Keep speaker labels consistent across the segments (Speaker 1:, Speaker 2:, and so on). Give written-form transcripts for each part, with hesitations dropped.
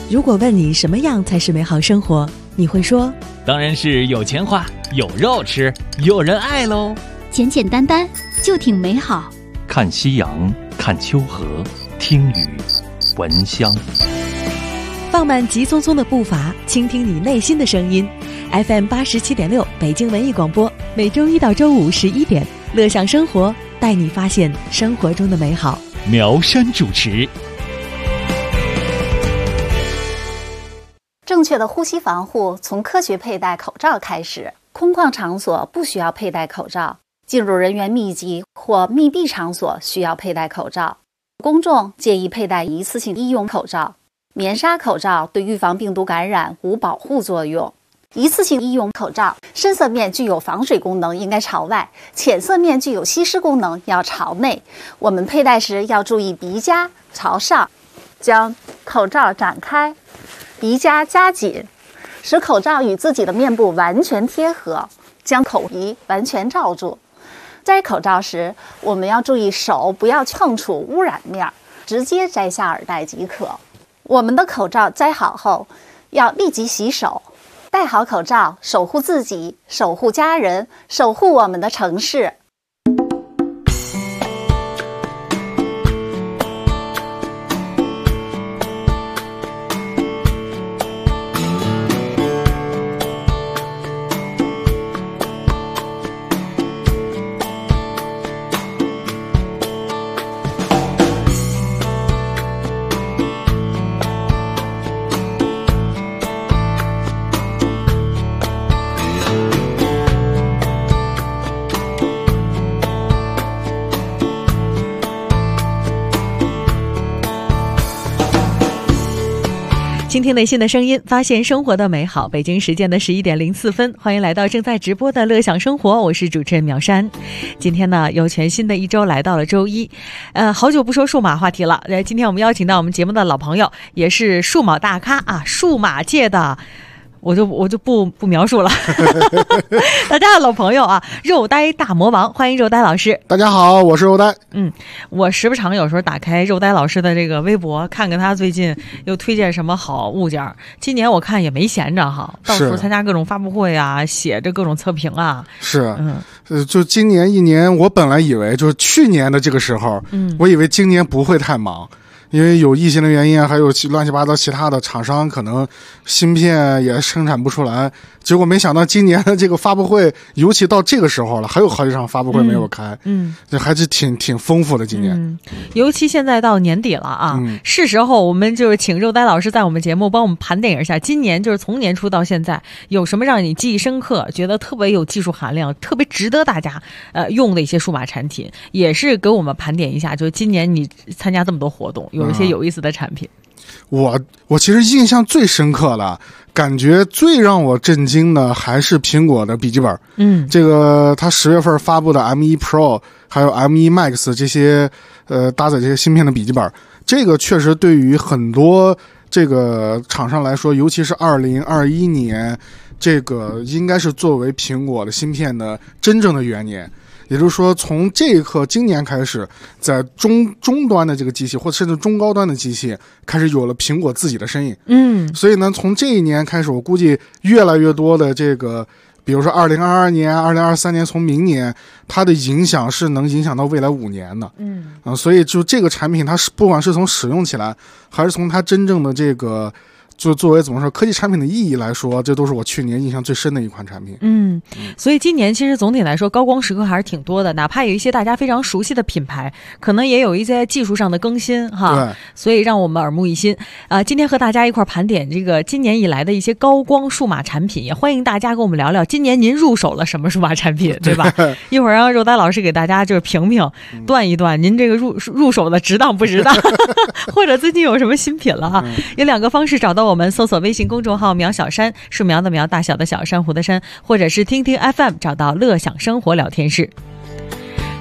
Speaker 1: 如果问你什么样才是美好生活，你会说
Speaker 2: 当然是有钱花，有肉吃，有人爱喽。
Speaker 3: 简简单单就挺美好。
Speaker 4: 看夕阳，看秋河，听雨，闻香。
Speaker 1: 放慢急匆匆的步伐，倾听你内心的声音。FM 87.6北京文艺广播，每周一到周五11点，乐享生活，带你发现生活中的美好。
Speaker 2: 苗山主持。
Speaker 5: 正确的呼吸防护从科学佩戴口罩开始。空旷场所不需要佩戴口罩，进入人员密集或密闭场所需要佩戴口罩。公众建议佩戴一次性医用口罩。棉纱口罩对预防病毒感染无保护作用。一次性医用口罩深色面具有防水功能，应该朝外；浅色面具有吸湿功能，要朝内。我们佩戴时要注意鼻夹朝上，将口罩展开，鼻夹夹紧，使口罩与自己的面部完全贴合，将口鼻完全罩住。摘口罩时，我们要注意手不要碰触污染面，直接摘下耳带即可。我们的口罩摘好后，要立即洗手。戴好口罩，守护自己，守护家人，守护我们的城市。
Speaker 1: 倾听内心的声音，发现生活的美好。北京时间的11点04分，欢迎来到正在直播的乐享生活，我是主持人苗山。今天呢，有全新的一周来到了周一，好久不说数码话题了。今天我们邀请到我们节目的老朋友，也是数码大咖啊，数码界的。我就不描述了大家的老朋友啊，肉呆大魔王，欢迎肉呆老师。
Speaker 6: 大家好，我是肉呆。
Speaker 1: 我时不常有时候打开肉呆老师的这个微博，看看他最近又推荐什么好物件。今年我看也没闲着哈，到处参加各种发布会啊，写着各种测评啊。
Speaker 6: 是，就今年一年，我本来以为就是去年的这个时候，我以为今年不会太忙。因为有疫情的原因啊，还有乱七八糟其他的厂商可能芯片也生产不出来，结果没想到今年的这个发布会，尤其到这个时候了，还有好几场发布会没有开，这还是挺丰富的今年。
Speaker 1: 尤其现在到年底了啊，是时候我们就是请肉呆老师在我们节目帮我们盘点一下，今年就是从年初到现在有什么让你记忆深刻，觉得特别有技术含量，特别值得大家用的一些数码产品，也是给我们盘点一下，就是今年你参加这么多活动。有一些有意思的产品。
Speaker 6: 我其实印象最深刻的，感觉最让我震惊的还是苹果的笔记本。这个它10月份发布的 M1 Pro 还有 M1 Max 这些搭载这些芯片的笔记本，这个确实对于很多这个厂商来说，尤其是2021年，这个应该是作为苹果的芯片的真正的元年。也就是说，从这一刻，今年开始，在中端的这个机器，或者甚至中高端的机器，开始有了苹果自己的身影。所以呢，从这一年开始，我估计越来越多的这个，比如说2022年、2023年，从明年，它的影响是能影响到未来5年的。所以就这个产品，它是不管是从使用起来，还是从它真正的这个。就作为怎么说科技产品的意义来说，这都是我去年印象最深的一款产品。
Speaker 1: 所以今年其实总体来说高光时刻还是挺多的，哪怕有一些大家非常熟悉的品牌，可能也有一些技术上的更新哈，所以让我们耳目一新。今天和大家一块盘点这个今年以来的一些高光数码产品，也欢迎大家跟我们聊聊今年您入手了什么数码产品，对吧？一会儿让肉呆老师给大家就是评评断一断您这个入手的值当不值当或者最近有什么新品了哈。有2个方式找到我们，搜索微信公众号苗小山，树苗的苗，大小的小，珊瑚的珊，或者是听听 FM 找到乐享生活聊天室。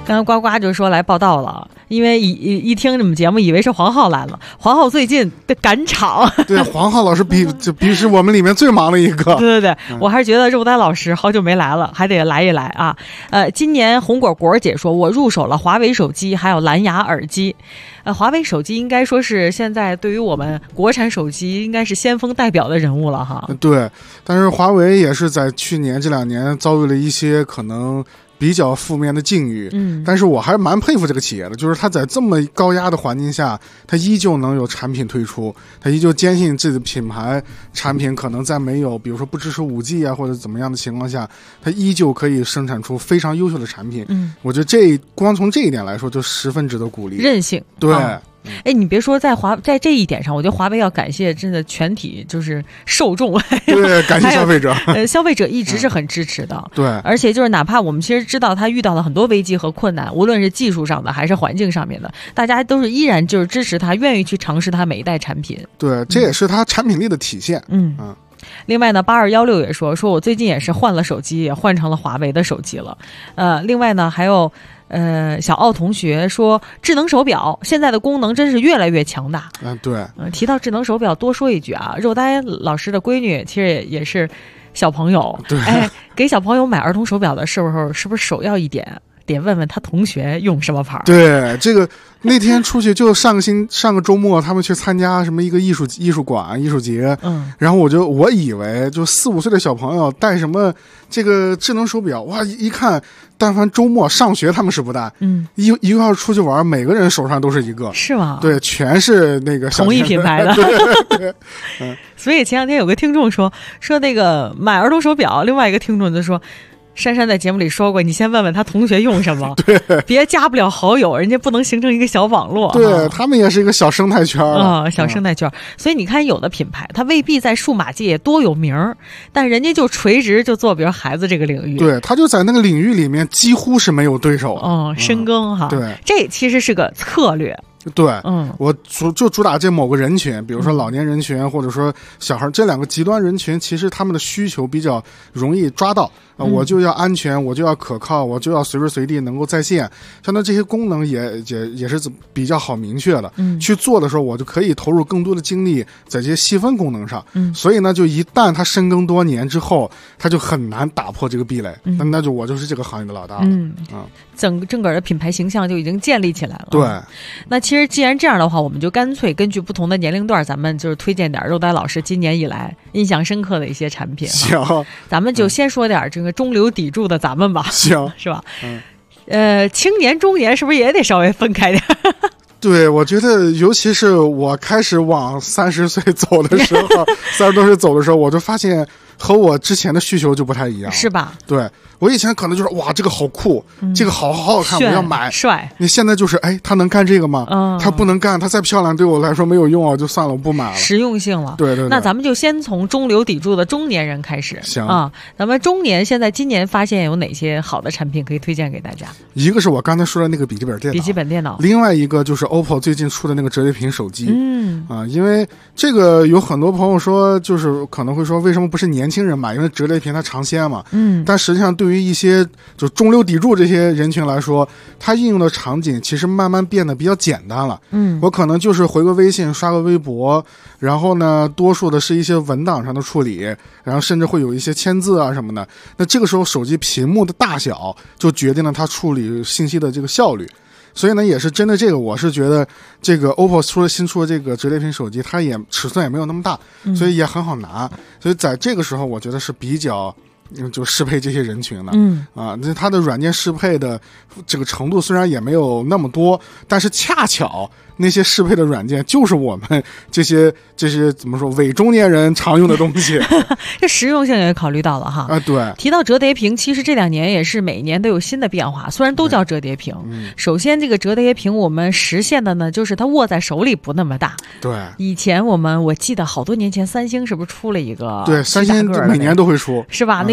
Speaker 1: 刚刚呱呱就说来报道了，因为一听你们节目以为是黄浩来了。黄浩最近的赶场，
Speaker 6: 对，黄浩老师比是我们里面最忙的一个。
Speaker 1: 对，我还是觉得肉丹老师好久没来了，还得来一来啊。今年红果果姐说，我入手了华为手机，还有蓝牙耳机。华为手机应该说是现在对于我们国产手机应该是先锋代表的人物了哈。
Speaker 6: 对，但是华为也是在去年这2年遭遇了一些可能比较负面的境遇，但是我还蛮佩服这个企业的，就是他在这么高压的环境下，他依旧能有产品推出，他依旧坚信自己的品牌产品可能在没有比如说不支持 5G 啊或者怎么样的情况下，他依旧可以生产出非常优秀的产品。我觉得光从这一点来说就十分值得鼓励。
Speaker 1: 韧性，
Speaker 6: 对。
Speaker 1: 你别说在这一点上，我觉得华为要感谢真的全体就是受众，
Speaker 6: 对，感谢消费者。
Speaker 1: 消费者一直是很支持的，
Speaker 6: 对，
Speaker 1: 而且就是哪怕我们其实知道他遇到了很多危机和困难，无论是技术上的还是环境上面的，大家都是依然就是支持他，愿意去尝试他每一代产品。
Speaker 6: 对，这也是他产品力的体现。
Speaker 1: 另外呢，8216也说我最近也是换了手机，也换成了华为的手机了。另外呢还有。小奥同学说，智能手表现在的功能真是越来越强大。
Speaker 6: 对。
Speaker 1: 提到智能手表，多说一句啊，肉呆老师的闺女其实也是小朋友。
Speaker 6: 对。
Speaker 1: 给小朋友买儿童手表的时候，是不是首要一点得问问他同学用什么牌？
Speaker 6: 对，这个那天出去就上个周末，他们去参加什么一个艺术馆艺术节，然后我以为就4、5岁的小朋友带什么这个智能手表，哇，一看，但凡周末上学他们是不带，一个要出去玩，每个人手上都是一个，
Speaker 1: 是吗？
Speaker 6: 对，全是那个
Speaker 1: 同一品牌的。
Speaker 6: 对。
Speaker 1: 所以前2天有个听众说那个买儿童手表，另外一个听众就说。珊珊在节目里说过，你先问问他同学用什么，
Speaker 6: 对，
Speaker 1: 别加不了好友，人家不能形成一个小网络。
Speaker 6: 对，他们也是一个小生态圈
Speaker 1: 小生态圈。所以你看，有的品牌它未必在数码界多有名，但人家就垂直就做，比如孩子这个领域，
Speaker 6: 对，他就在那个领域里面几乎是没有对手。
Speaker 1: 深耕哈。
Speaker 6: 对，
Speaker 1: 这其实是个策略。
Speaker 6: 对，我主打这某个人群，比如说老年人群，或者说小孩，这2个极端人群，其实他们的需求比较容易抓到。我就要安全，我就要可靠，我就要随时随地能够在线。相当这些功能也是比较好明确的。去做的时候，我就可以投入更多的精力在这些细分功能上。所以呢，就一旦它深耕多年之后，它就很难打破这个壁垒。那就我就是这个行业的老大了。整个的品牌形象就已经建立起来了。 对。
Speaker 1: 那其实既然这样的话，我们就干脆根据不同的年龄段，咱们就是推荐点肉呆老师今年以来印象深刻的一些产品。
Speaker 6: 行，
Speaker 1: 咱们就先说点这个中流砥柱的咱们吧。
Speaker 6: 行，
Speaker 1: 是吧？青年中年是不是也得稍微分开点？
Speaker 6: 对，我觉得尤其是我开始往30岁走的时候，30多岁走的时候，我就发现和我之前的需求就不太一样，
Speaker 1: 是吧？
Speaker 6: 对，我以前可能就是哇，这个好酷，这个好好看，我要买，
Speaker 1: 帅。
Speaker 6: 你现在就是他能干这个吗？他不能干，他再漂亮对我来说没有用啊，就算了，我不买了。
Speaker 1: 实用性了。
Speaker 6: 对。
Speaker 1: 那咱们就先从中流砥柱的中年人开始。
Speaker 6: 行
Speaker 1: 啊，咱们中年现在今年发现有哪些好的产品可以推荐给大家？
Speaker 6: 一个是我刚才说的那个笔记本电脑，另外一个就是 OPPO 最近出的那个折叠屏手机。因为这个有很多朋友说，就是可能会说为什么不是年轻人买？因为折叠屏它尝鲜嘛。但实际上对于一些就中流砥柱这些人群来说，它应用的场景其实慢慢变得比较简单了。我可能就是回个微信，刷个微博，然后呢，多数的是一些文档上的处理，然后甚至会有一些签字啊什么的。那这个时候手机屏幕的大小就决定了它处理信息的这个效率。所以呢，也是针对这个，我是觉得这个 OPPO 新出的这个折叠屏手机，它也尺寸也没有那么大，所以也很好拿。所以在这个时候，我觉得是比较就适配这些人群的。那它的软件适配的这个程度虽然也没有那么多，但是恰巧那些适配的软件就是我们这些怎么说伪中年人常用的东西。
Speaker 1: 这实用性也考虑到了哈。
Speaker 6: 对。
Speaker 1: 提到折叠屏，其实这2年也是每年都有新的变化，虽然都叫折叠屏。首先这个折叠屏我们实现的呢，就是它握在手里不那么大。
Speaker 6: 对。
Speaker 1: 以前我记得好多年前三星是不是出了一个？
Speaker 6: 对，三星每年都会出，
Speaker 1: 是吧？那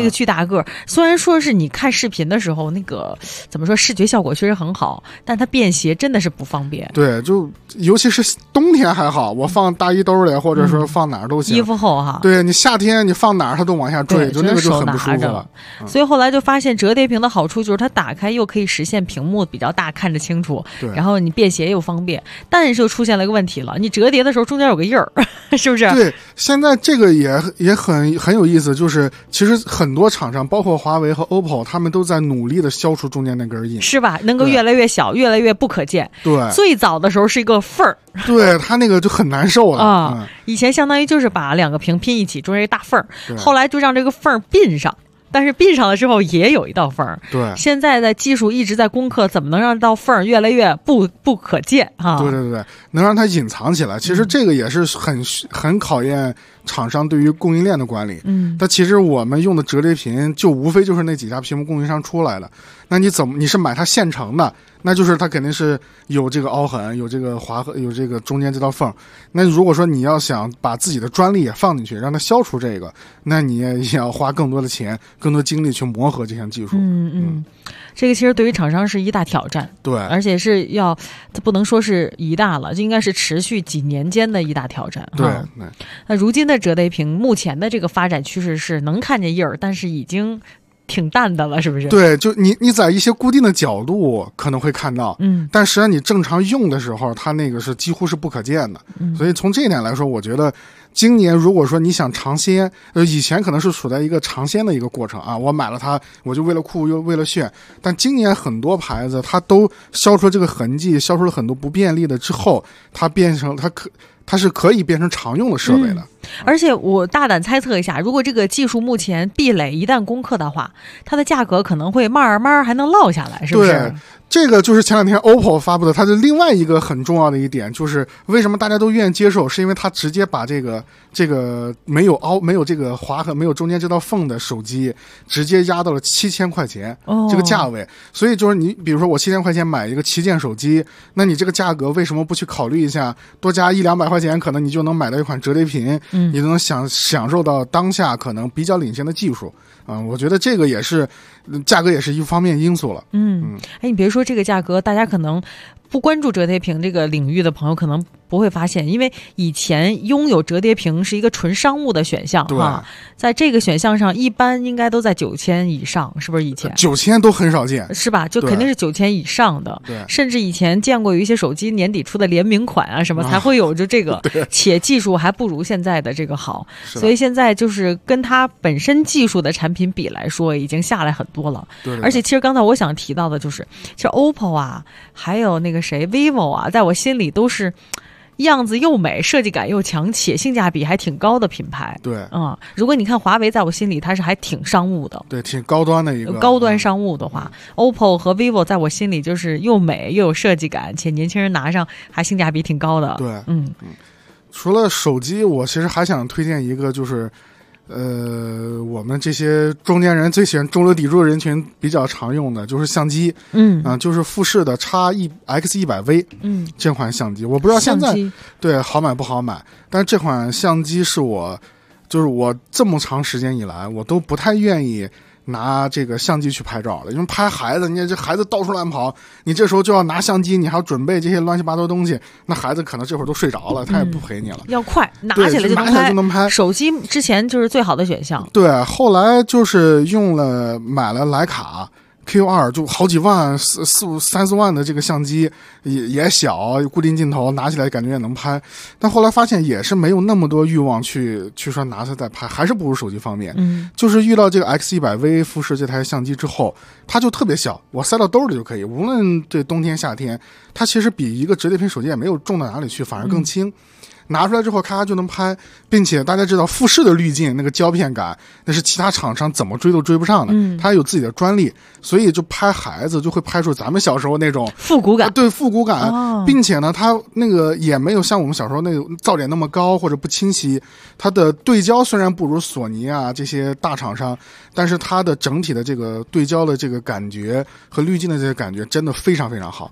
Speaker 1: 个巨大个，虽然说是你看视频的时候那个怎么说视觉效果确实很好，但它便携真的是不方便。
Speaker 6: 对，就尤其是冬天还好，我放大衣兜里或者说放哪儿都行。
Speaker 1: 衣服厚哈。
Speaker 6: 对，你夏天你放哪儿它都往下坠，就那个就很不舒服了。
Speaker 1: 所以后来就发现折叠屏的好处就是它打开又可以实现屏幕比较大，看着清楚，然后你便携又方便。但是就出现了一个问题了，你折叠的时候中间有个印儿，是不是？
Speaker 6: 对，现在这个也很有意思，就是其实很多厂商，包括华为和 OPPO， 他们都在努力的消除中间那根印，
Speaker 1: 是吧？能够越来越小，越来越不可见。
Speaker 6: 对，
Speaker 1: 最早的时候是一个缝儿，
Speaker 6: 对，它那个就很难受了
Speaker 1: 啊。以前相当于就是把两个屏拼一起，中间一大缝儿，后来就让这个缝儿并上。但是并上了之后也有一道缝儿，
Speaker 6: 对，
Speaker 1: 现在的技术一直在攻克，怎么能让这道缝儿越来越不可见啊？
Speaker 6: 对，能让它隐藏起来。其实这个也是很考验厂商对于供应链的管理。但其实我们用的折叠屏就无非就是那几家屏幕供应商出来的。那你是买它现成的，那就是它肯定是有这个凹痕，有这个划痕，有这个中间这道缝。那如果说你要想把自己的专利也放进去，让它消除这个，那你也要花更多的钱、更多精力去磨合这项技术。
Speaker 1: 这个其实对于厂商是一大挑战，
Speaker 6: 对，
Speaker 1: 而且是它不能说是一大了，就应该是持续几年间的一大挑战。
Speaker 6: 对。
Speaker 1: 那如今的折叠屏，目前的这个发展趋势是能看见印儿，但是已经挺淡的了，是不是？
Speaker 6: 对，就你在一些固定的角度可能会看到，但实际上你正常用的时候，它那个是几乎是不可见的。所以从这一点来说，我觉得今年如果说你想尝鲜，以前可能是处在一个尝鲜的一个过程啊，我买了它，我就为了酷又为了炫。但今年很多牌子它都消除了这个痕迹，消除了很多不便利的之后，它变成它是可以变成常用的设备的。
Speaker 1: 而且我大胆猜测一下，如果这个技术目前壁垒一旦攻克的话，它的价格可能会慢慢还能落下来，是不是？
Speaker 6: 对，这个就是前两天 OPPO 发布的，它的另外一个很重要的一点，就是为什么大家都愿意接受，是因为它直接把这个没有这个划痕、没有中间这道缝的手机，直接压到了7000块钱这个价位。所以就是你比如说我7000块钱买一个旗舰手机，那你这个价格为什么不去考虑一下，多加100-200块钱，可能你就能买到一款折叠屏，你能享受到当下可能比较领先的技术。我觉得这个也是价格也是一方面因素了。
Speaker 1: 你别说这个价格，大家可能不关注折叠屏这个领域的朋友可能不会发现，因为以前拥有折叠屏是一个纯商务的选项哈，在这个选项上一般应该都在9000以上，是不是？以前
Speaker 6: 9000都很少见，
Speaker 1: 是吧？就肯定是9000以上的。
Speaker 6: 对，
Speaker 1: 甚至以前见过有一些手机年底出的联名款啊什么才会有就这个，且技术还不如现在的这个好，所以现在就是跟它本身技术的产品比来说，已经下来很多了。
Speaker 6: 对，
Speaker 1: 而且其实刚才我想提到的就是，其实 OPPO 啊，还有那个vivo 啊，在我心里都是样子又美，设计感又强，且性价比还挺高的品牌。
Speaker 6: 对，
Speaker 1: 如果你看华为，在我心里它是还挺商务的，
Speaker 6: 对，挺高端的一个
Speaker 1: 高端商务的话，OPPO 和 vivo 在我心里就是又美又有设计感，且年轻人拿上还性价比挺高的。
Speaker 6: 对，除了手机，我其实还想推荐一个，就是我们这些中年人最喜欢中流砥柱的人群比较常用的就是相机，就是富士的 X100V，这款相机，我不知道现在对好买不好买，但是这款相机是我这么长时间以来我都不太愿意拿这个相机去拍照了，因为拍孩子，你这孩子到处乱跑，你这时候就要拿相机，你还要准备这些乱七八糟东西，那孩子可能这会儿都睡着了，他也不陪你了。
Speaker 1: 要快，拿起来就能拍。手机之前就是最好的选项。
Speaker 6: 对，后来就是买了徕卡Q2，就好几万3-4万的这个相机，也小，固定镜头，拿起来感觉也能拍，但后来发现也是没有那么多欲望去说拿它再拍，还是不如手机方便。就是遇到这个 X100V 富士这台相机之后，它就特别小，我塞到兜里就可以，无论这冬天夏天，它其实比一个折叠屏手机也没有重到哪里去，反而更轻。拿出来之后咔咔就能拍，并且大家知道富士的滤镜那个胶片感，那是其他厂商怎么追都追不上的，它有自己的专利，所以就拍孩子就会拍出咱们小时候那种
Speaker 1: 复古感，
Speaker 6: 对，复古感，并且呢它那个也没有像我们小时候那个噪点那么高或者不清晰，它的对焦虽然不如索尼啊这些大厂商，但是它的整体的这个对焦的这个感觉和滤镜的这个感觉真的非常非常好。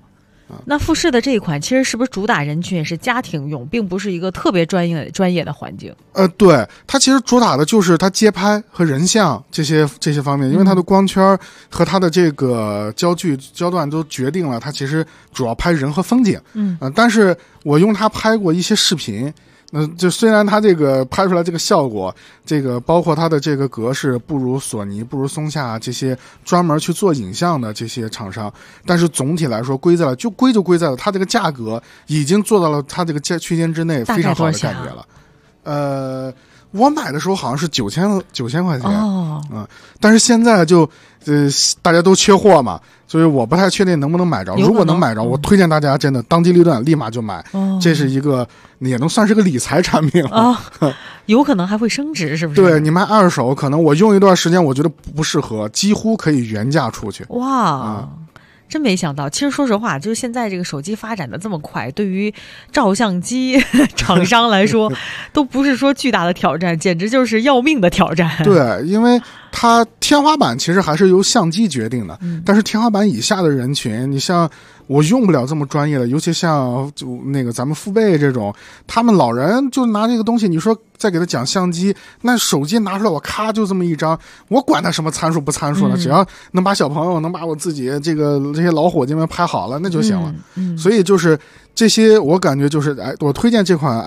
Speaker 1: 那富士的这一款其实是不是主打人群也是家庭用，并不是一个特别专业的环境？
Speaker 6: 对，它其实主打的就是它街拍和人像这些方面，因为它的光圈和它的这个焦段都决定了它其实主要拍人和风景。但是我用它拍过一些视频。就虽然它这个拍出来这个效果，这个包括它的这个格式不如索尼、不如松下这些专门去做影像的这些厂商，但是总体来说归在了它这个价格已经做到了它这个区间之内非常好的感觉了。我买的时候好像是9000块钱，但是现在就大家都缺货嘛，所以我不太确定能不能买着。如果能买着，我推荐大家真的当机立断，立马就买。这是一个也能算是个理财产品了。
Speaker 1: 有可能还会升值，是不是？
Speaker 6: 对，你卖二手，可能我用一段时间，我觉得不适合，几乎可以原价出去。
Speaker 1: 哇！真没想到，其实说实话，就是现在这个手机发展的这么快，对于照相机厂商来说，都不是说巨大的挑战，简直就是要命的挑战。
Speaker 6: 对，因为它天花板其实还是由相机决定的，但是天花板以下的人群，你像我用不了这么专业的，尤其像就那个咱们父辈这种，他们老人就拿这个东西，你说再给他讲相机，那手机拿出来我咔就这么一张，我管他什么参数不参数了，只要能把小朋友能把我自己这些老伙计们拍好了，那就行了。所以就是这些，我感觉就是我推荐这款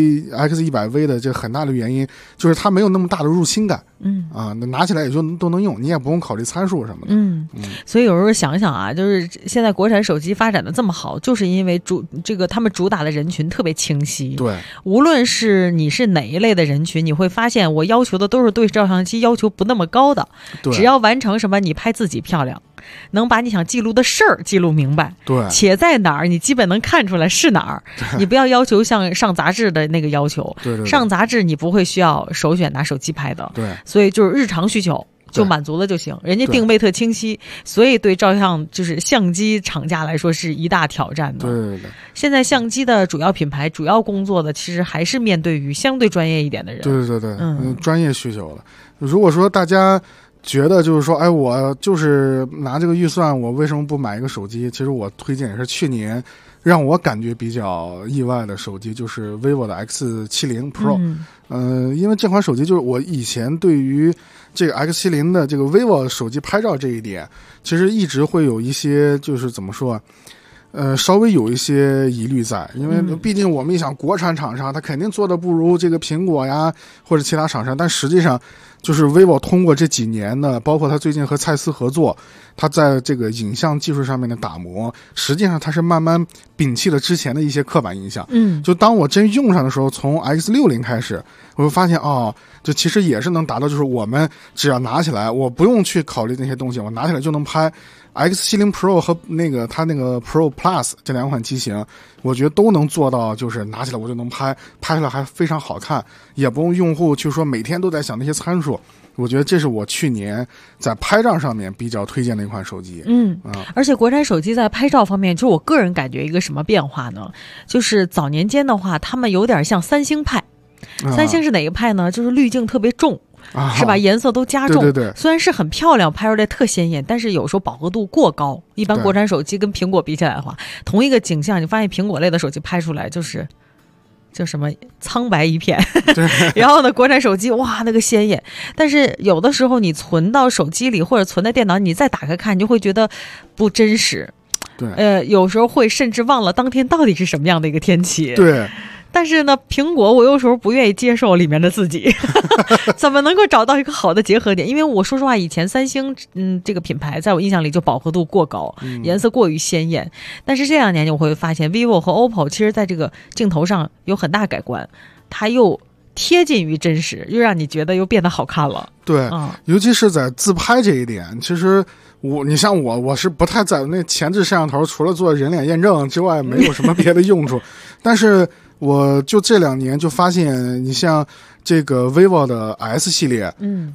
Speaker 6: X100V 的这很大的原因就是它没有那么大的入侵感。拿起来也就都能用，你也不用考虑参数什么的。
Speaker 1: 所以有时候想想啊，就是现在国产手机发展的这么好，就是因为他们主打的人群特别清晰。
Speaker 6: 对，
Speaker 1: 无论是你是哪一类的人群，你会发现我要求的都是对照相机要求不那么高的，只要完成什么，你拍自己漂亮，能把你想记录的事儿记录明白，
Speaker 6: 对，
Speaker 1: 且在哪儿你基本能看出来是哪儿。你不要求像上杂志的那个要求，
Speaker 6: 对，
Speaker 1: 上杂志你不会需要首选拿手机拍的，
Speaker 6: 对，
Speaker 1: 所以就是日常需求就满足了就行，人家定位特清晰，所以对照相就是相机厂家来说是一大挑战的。
Speaker 6: 对，
Speaker 1: 现在相机的主要品牌主要工作的其实还是面对于相对专业一点的人。
Speaker 6: 对，专业需求了。如果说大家觉得就是说，我就是拿这个预算，我为什么不买一个手机？其实我推荐也是去年让我感觉比较意外的手机，就是 vivo 的 X70 Pro。因为这款手机就是我以前对于这个 X70 的这个 vivo 手机拍照这一点，其实一直会有一些就是怎么说稍微有一些疑虑在，因为毕竟我们一想国产厂商，它肯定做的不如这个苹果呀或者其他厂商，但实际上就是 vivo 通过这几年的，包括它最近和蔡司合作，它在这个影像技术上面的打磨，实际上它是慢慢摒弃了之前的一些刻板印象。就当我真用上的时候，从 X60 开始，我会发现就其实也是能达到，就是我们只要拿起来，我不用去考虑那些东西，我拿起来就能拍。X70 Pro 和它那个 Pro Plus 这两款机型，我觉得都能做到，就是拿起来我就能拍出来还非常好看，也不用用户去说每天都在想那些参数。我觉得这是我去年在拍照上面比较推荐的一款手机。
Speaker 1: 而且国产手机在拍照方面，就我个人感觉一个什么变化呢？就是早年间的话，他们有点像三星派。三星是哪个派呢？就是滤镜特别重。是吧？颜色都加重，
Speaker 6: 对，
Speaker 1: 虽然是很漂亮，拍出来特鲜艳，但是有时候饱和度过高。一般国产手机跟苹果比起来的话，同一个景象，你发现苹果类的手机拍出来就是叫什么苍白一片，然后呢，国产手机哇那个鲜艳，但是有的时候你存到手机里或者存在电脑，你再打开看，你就会觉得不真实。
Speaker 6: 对，
Speaker 1: 有时候会甚至忘了当天到底是什么样的一个天气。
Speaker 6: 对。
Speaker 1: 但是呢，苹果我有时候不愿意接受里面的自己，怎么能够找到一个好的结合点？因为我说实话，以前三星这个品牌在我印象里就饱和度过高，颜色过于鲜艳。但是这2年我会发现 vivo 和 OPPO 其实在这个镜头上有很大改观，它又贴近于真实，又让你觉得又变得好看了。
Speaker 6: 对，尤其是在自拍这一点，其实你像我是不太在那前置摄像头，除了做人脸验证之外，没有什么别的用处。但是我就这2年就发现，你像这个 vivo 的 S 系列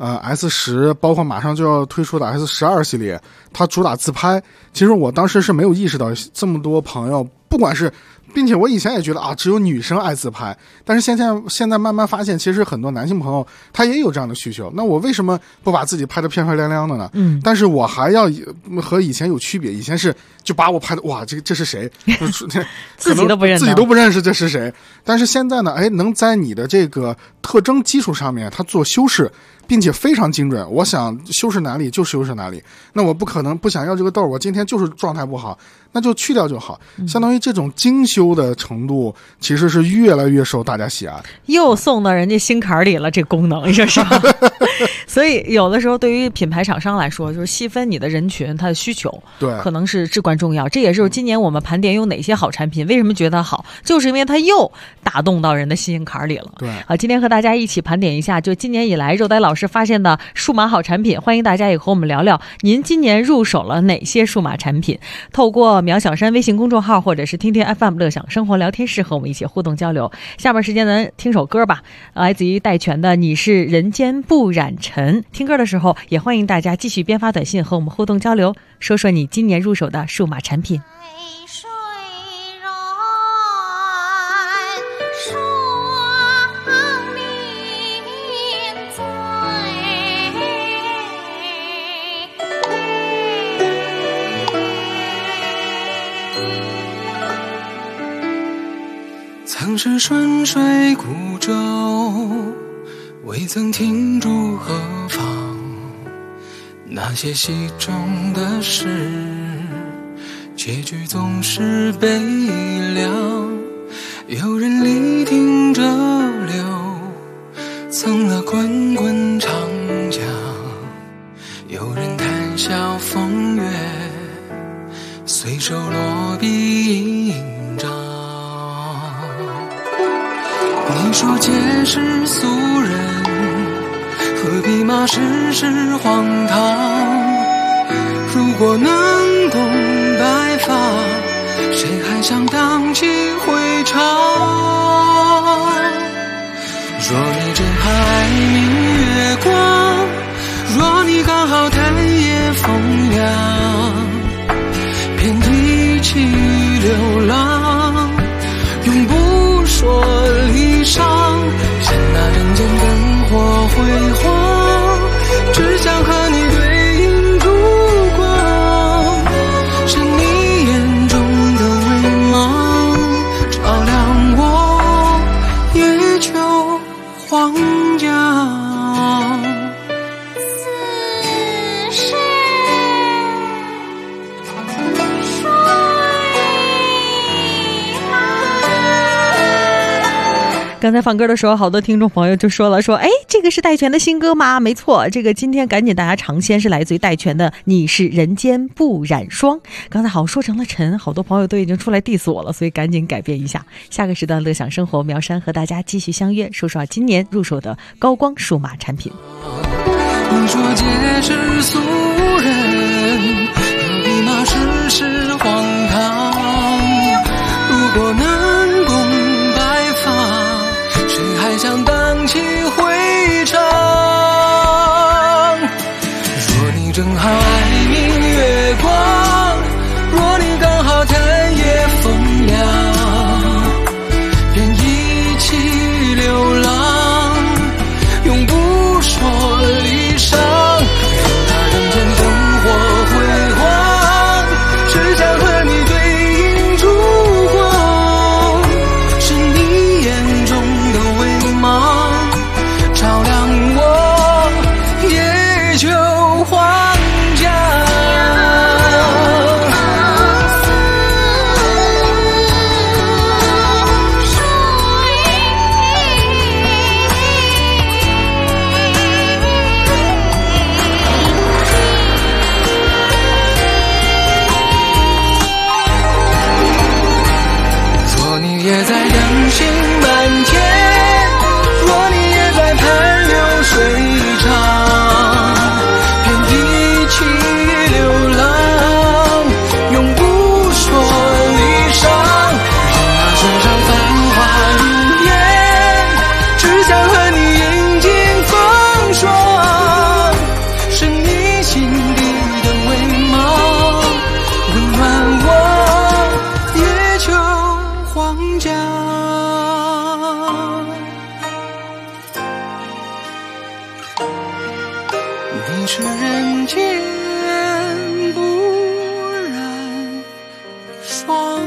Speaker 6: ，S10，包括马上就要推出的 S12 系列，它主打自拍。其实我当时是没有意识到这么多朋友，不管是并且我以前也觉得啊，只有女生爱自拍，但是现在慢慢发现，其实很多男性朋友他也有这样的需求。那我为什么不把自己拍得漂漂亮亮的呢？但是我还要和以前有区别。以前是就把我拍的哇，这是谁？
Speaker 1: 自己都不
Speaker 6: 认识这是谁。但是现在呢，能在你的这个特征基础上面，它做修饰。并且非常精准，我想修饰哪里就修饰哪里。那我不可能不想要这个痘，我今天就是状态不好，那就去掉就好。相当于这种精修的程度，其实是越来越受大家喜爱。
Speaker 1: 又送到人家心坎里了，这功能是吧？所以有的时候对于品牌厂商来说，就是细分你的人群，他的需求，
Speaker 6: 对，
Speaker 1: 可能是至关重要。这也是今年我们盘点有哪些好产品，为什么觉得好，就是因为它又打动到人的心坎里了。
Speaker 6: 对，
Speaker 1: 今天和大家一起盘点一下，就今年以来肉呆老师发现的数码好产品，欢迎大家也和我们聊聊您今年入手了哪些数码产品。透过苗小山微信公众号或者是听听 FM 乐享生活聊天室和我们一起互动交流。下面时间咱听首歌吧，来自于戴荃的《你是人间不染尘》。听歌的时候也欢迎大家继续编发短信和我们互动交流，说说你今年入手的数码产品。
Speaker 7: 曾是顺水孤舟，未曾停驻何方。那些戏中的事，结局总是悲凉。有人力挺着流，蹭了滚滚长江；有人谈笑风月，随手落笔印章。你说皆是俗人，何必骂世事荒唐？如果能共白发，谁还想荡气回肠？若你真爱明月光，若你刚好弹也风凉，遍地起流浪，永不说离殇。任那人间灯火辉煌，只想和你对饮烛光，是你眼中的微芒，照亮我夜秋黄江。
Speaker 1: 刚才放歌的时候，好多听众朋友就说了，说这个是戴荃的新歌吗？没错，这个今天赶紧大家尝鲜，是来自于戴荃的《你是人间不染霜》。刚才好像说成了陈，好多朋友都已经出来 diss 我了，所以赶紧改变一下。下个时段乐享生活，苗山和大家继续相约，说说今年入手的高光数码产品。
Speaker 7: 你说皆是俗人，何必骂世事荒唐？如果能共白发，谁还想荡气回肠？若你正好爱明月光，若你刚好弹也风凉，便一起流浪，永不说离殇。任那人间灯火辉煌，只想和你对饮烛光，是你眼中的微芒， 是人间不染霜。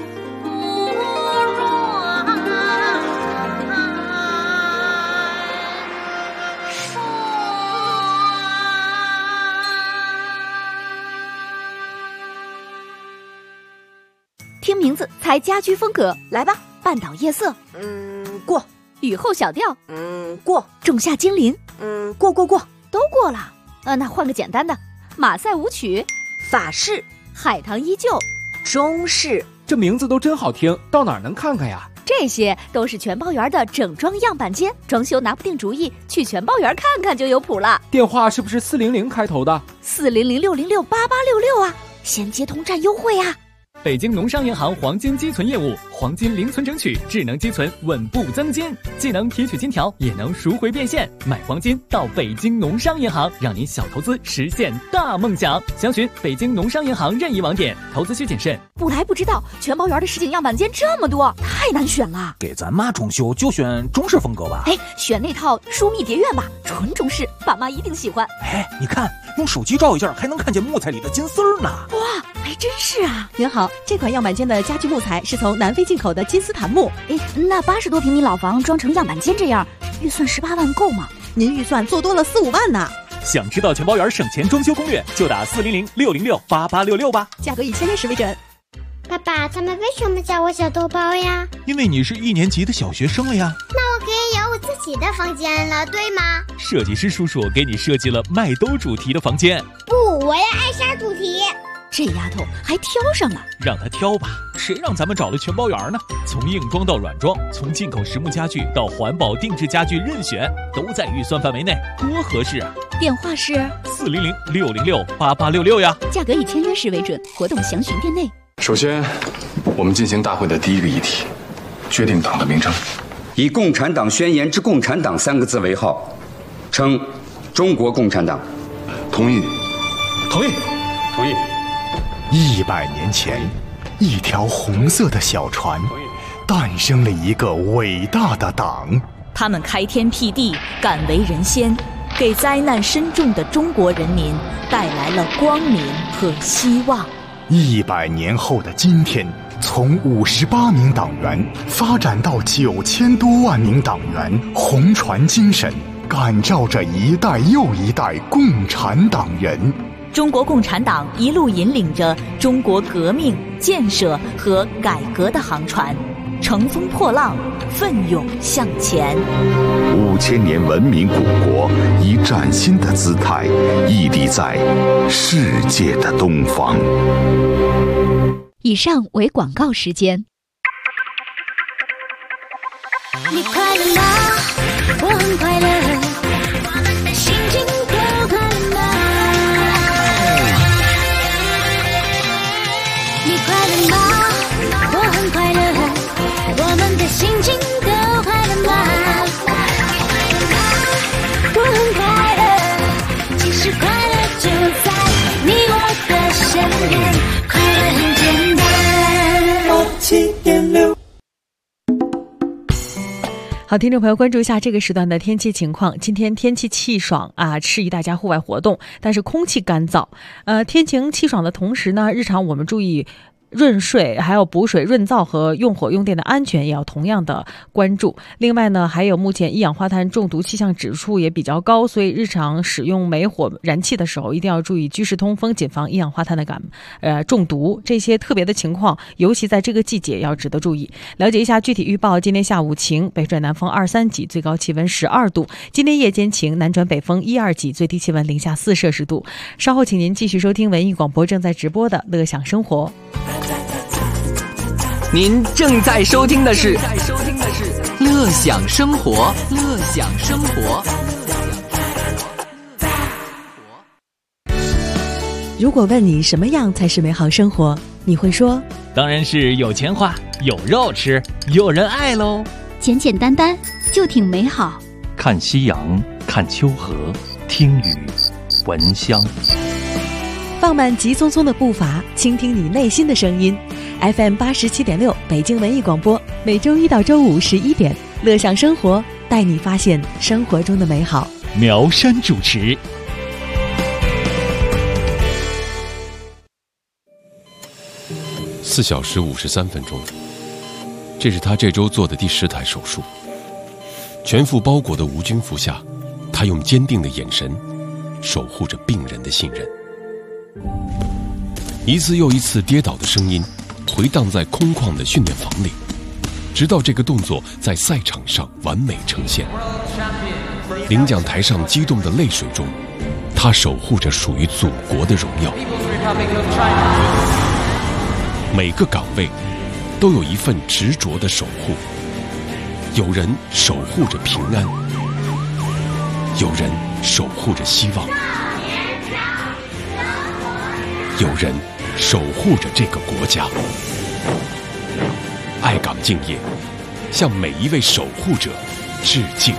Speaker 3: 听名字猜家居风格，来吧。半岛夜色，
Speaker 8: 过。
Speaker 3: 雨后小调，
Speaker 8: 过。
Speaker 3: 仲夏精灵，
Speaker 8: 过。
Speaker 3: 都过了。那换个简单的，马赛舞曲，
Speaker 8: 法式，
Speaker 3: 海棠依旧，
Speaker 8: 中式。
Speaker 9: 这名字都真好听，到哪儿能看看呀？
Speaker 3: 这些都是全包园的整装样板间，装修拿不定主意，去全包园看看就有谱了。
Speaker 9: 电话是不是400开头的
Speaker 3: ？400-606-8866啊，先接通站优惠啊！
Speaker 2: 北京农商银行黄金积存业务，黄金零存整取，智能积存，稳步增金，既能提取金条，也能赎回变现。买黄金到北京农商银行，让您小投资实现大梦想。详询北京农商银行任意网点，投资需谨慎。
Speaker 3: 不来不知道，全包园的实景样板间这么多，太难选了。
Speaker 10: 给咱妈装修就选中式风格吧。
Speaker 3: 选那套疏密蝶院吧，纯中式，爸妈一定喜欢。
Speaker 10: 你看，用手机照一下，还能看见木材里的金丝儿呢。
Speaker 3: 哇，还真是啊！
Speaker 1: 您好，这款样板间的家具木材是从南非进口的金丝檀木。
Speaker 3: 那80多平米老房装成样板间这样，预算18万够吗？
Speaker 1: 您预算做多了4-5万呢。
Speaker 2: 想知道全包园省钱装修攻略，就打400-606-8866吧，
Speaker 1: 价格以签约时为准。
Speaker 11: 爸爸，他们为什么叫我小豆包呀？
Speaker 12: 因为你是1年级的小学生了呀。
Speaker 11: 那我可以有我自己的房间了，对吗？
Speaker 2: 设计师叔叔给你设计了麦兜主题的房间。
Speaker 11: 不，我要艾莎主题。
Speaker 3: 这丫头还挑上了，
Speaker 2: 让她挑吧，谁让咱们找了全包园呢？从硬装到软装，从进口实木家具到环保定制家具，任选，都在预算范围内，多合适啊！
Speaker 3: 电话是
Speaker 2: 400-606-8866呀，
Speaker 3: 价格以签约时为准，活动详询店内。
Speaker 13: 首先，我们进行大会的第一个议题，决定党的名称，
Speaker 14: 以《共产党宣言》之“共产党”3个字为号，称中国共产党。
Speaker 13: 同意。
Speaker 14: 同意。同意。
Speaker 15: 100年前，一条红色的小船，诞生了一个伟大的党。
Speaker 16: 他们开天辟地，敢为人先，给灾难深重的中国人民带来了光明和希望。
Speaker 15: 100年后的今天，从58名党员发展到9000多万名党员，红船精神感召着一代又一代共产党人。
Speaker 16: 中国共产党一路引领着中国革命、建设和改革的航船，乘风破浪，奋勇向前。
Speaker 17: 5000年文明古国以崭新的姿态屹立在世界的东方。
Speaker 3: 以上为广告时间。
Speaker 11: 你快乐吗？我很快乐。 心情都快乐吗？我很快乐，其实快乐就在你我的身边，快乐很简单。
Speaker 1: 好，听众朋友，关注一下这个时段的天气情况。今天天气气爽啊，适宜大家户外活动，但是空气干燥。天晴气爽的同时呢，日常我们注意 润水，还有补水、润燥和用火用电的安全也要同样的关注。另外呢，还有目前一氧化碳中毒气象指数也比较高，所以日常使用煤火燃气的时候，一定要注意居室通风，谨防一氧化碳的中毒。这些特别的情况，尤其在这个季节要值得注意。了解一下具体预报：今天下午晴，北转南风2、3级，最高气温12度；今天夜间晴，南转北风1、2级，最低气温零下4摄氏度。稍后请您继续收听文艺广播正在直播的《乐享生活》。
Speaker 18: 您正在收听的是《乐享生活》，乐享生活。
Speaker 1: 如果问你什么样才是美好生活，你会说：
Speaker 2: 当然是有钱花，有肉吃，有人爱喽。
Speaker 3: 简简单单就挺美好。
Speaker 4: 看夕阳，看秋荷，听雨，闻香。
Speaker 1: 放慢急匆匆的步伐，倾听你内心的声音。FM 87.6北京文艺广播，每周1到周511点，乐享生活，带你发现生活中的美好。
Speaker 2: 苗山主持。
Speaker 19: 4小时53分钟，这是他这周做的第10台手术。全副包裹的无菌服下，他用坚定的眼神守护着病人的信任。一次又一次跌倒的声音回荡在空旷的训练房里，直到这个动作在赛场上完美呈现。领奖台上激动的泪水中，他守护着属于祖国的荣耀。每个岗位都有一份执着的守护，有人守护着平安，有人守护着希望，有人守护着这个国家。爱岗敬业，向每一位守护者致敬。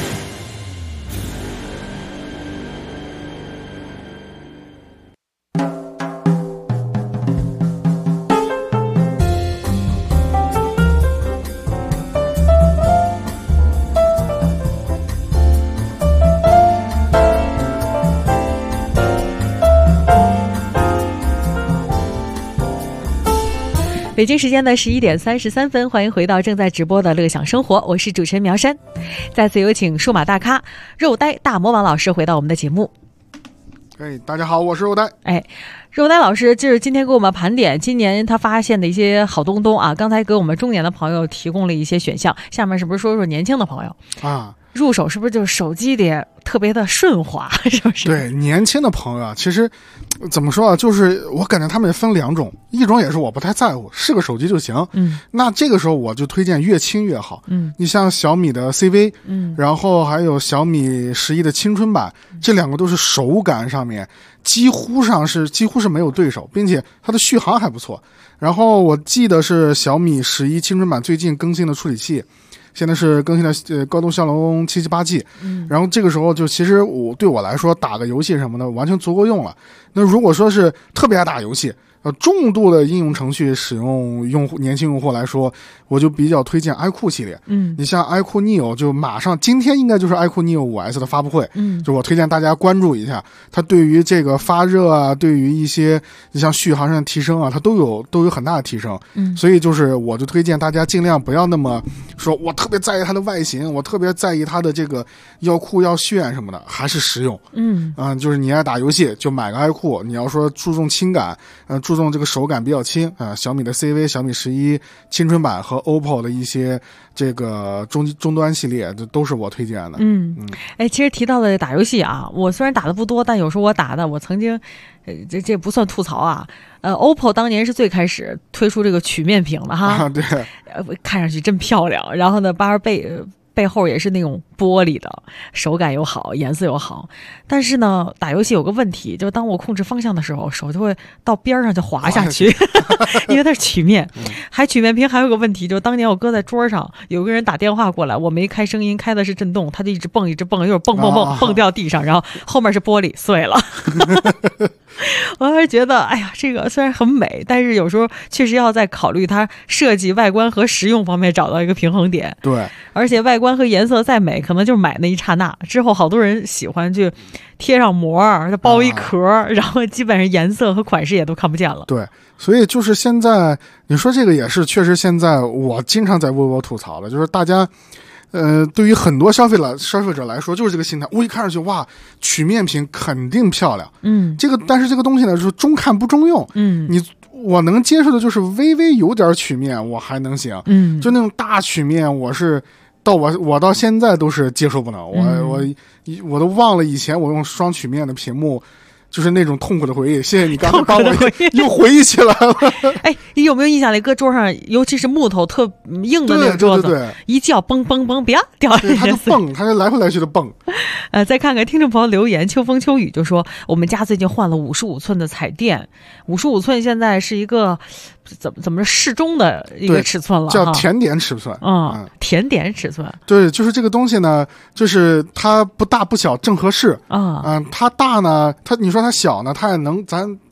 Speaker 1: 北京时间的11点33分，欢迎回到正在直播的乐享生活，我是主持人苗山。再次有请数码大咖肉呆大魔王老师回到我们的节目。
Speaker 6: 大家好，我是肉呆。
Speaker 1: 肉呆老师就是今天给我们盘点今年他发现的一些好东东啊。刚才给我们中年的朋友提供了一些选项，下面是不是说说年轻的朋友
Speaker 6: 啊？
Speaker 1: 入手是不是就是手机得特别的顺滑，是不是？
Speaker 6: 对，年轻的朋友啊，其实怎么说啊，就是我感觉他们也分2种，一种也是我不太在乎，是个手机就行。那这个时候我就推荐越轻越好。你像小米的 CV，然后还有小米11的青春版，这2个都是手感上面几乎是没有对手，并且它的续航还不错。然后我记得是小米11青春版最近更新的处理器。现在是更新了高通骁龙778G，然后这个时候就其实对我来说打个游戏什么的完全足够用了。那如果说是特别爱打游戏，重度的应用程序使用年轻用户来说，我就比较推荐 iQOO 系列。你像 iQOO Neo 就马上今天应该就是 iQOO Neo 5S 的发布会，就我推荐大家关注一下，它对于这个发热啊，对于一些你像续航上的提升啊，它都有很大的提升。所以就是我就推荐大家尽量不要那么说我特别在意它的外形，我特别在意它的这个要酷要炫什么的，还是实用。就是你爱打游戏就买个 iQOO， 你要说注重轻感，注重这个手感比较轻啊，小米的 CV、小米11青春版和 OPPO 的一些这个终端系列，这都是我推荐的。
Speaker 1: 其实提到的打游戏啊，我虽然打的不多，但有时候我打的，我曾经，这不算吐槽啊。OPPO 当年是最开始推出这个曲面屏的哈，
Speaker 6: 对，
Speaker 1: 看上去真漂亮。然后呢，82倍。背后也是那种玻璃的，手感又好，颜色又好。但是呢，打游戏有个问题，就是当我控制方向的时候，手就会到边上就滑下去，因为它是曲面。还曲面屏还有个问题，就是当年我搁在桌上，有个人打电话过来，我没开声音，开的是震动，他就一直蹦，一直会蹦掉地上，然后后面是玻璃碎了。我还是觉得，哎呀，这个虽然很美，但是有时候确实要在考虑它设计、外观和实用方面找到一个平衡点。
Speaker 6: 对，
Speaker 1: 而且外观和颜色再美，可能就是买那一刹那之后，好多人喜欢去贴上膜，再包一壳，然后基本上颜色和款式也都看不见了。
Speaker 6: 对，所以就是现在你说这个也是确实，现在我经常在微博吐槽的，就是大家。对于很多消费者来说，就是这个心态。我一看上去，哇，曲面屏肯定漂亮，但是这个东西呢，就是中看不中用，我能接受的就是微微有点曲面，我还能行，就那种大曲面，我到现在都是接受不能，我都忘了以前我用双曲面的屏幕。就是那种痛苦的回忆，谢谢你刚才帮我又回忆起来了。
Speaker 1: 你有没有印象？那搁桌上，尤其是木头特硬的那个桌子，
Speaker 6: 对，
Speaker 1: 一叫蹦蹦蹦，别掉下去，
Speaker 6: 它就蹦，它就来回来去的蹦。
Speaker 1: 再看看听众朋友留言，秋风秋雨就说，我们家最近换了55寸的彩电，55寸现在是一个怎么适中的一个尺寸了，
Speaker 6: 叫甜点尺寸。
Speaker 1: 甜点尺寸。
Speaker 6: 对，就是这个东西呢，就是它不大不小，正合适。它大呢，你说它小呢，它也能，咱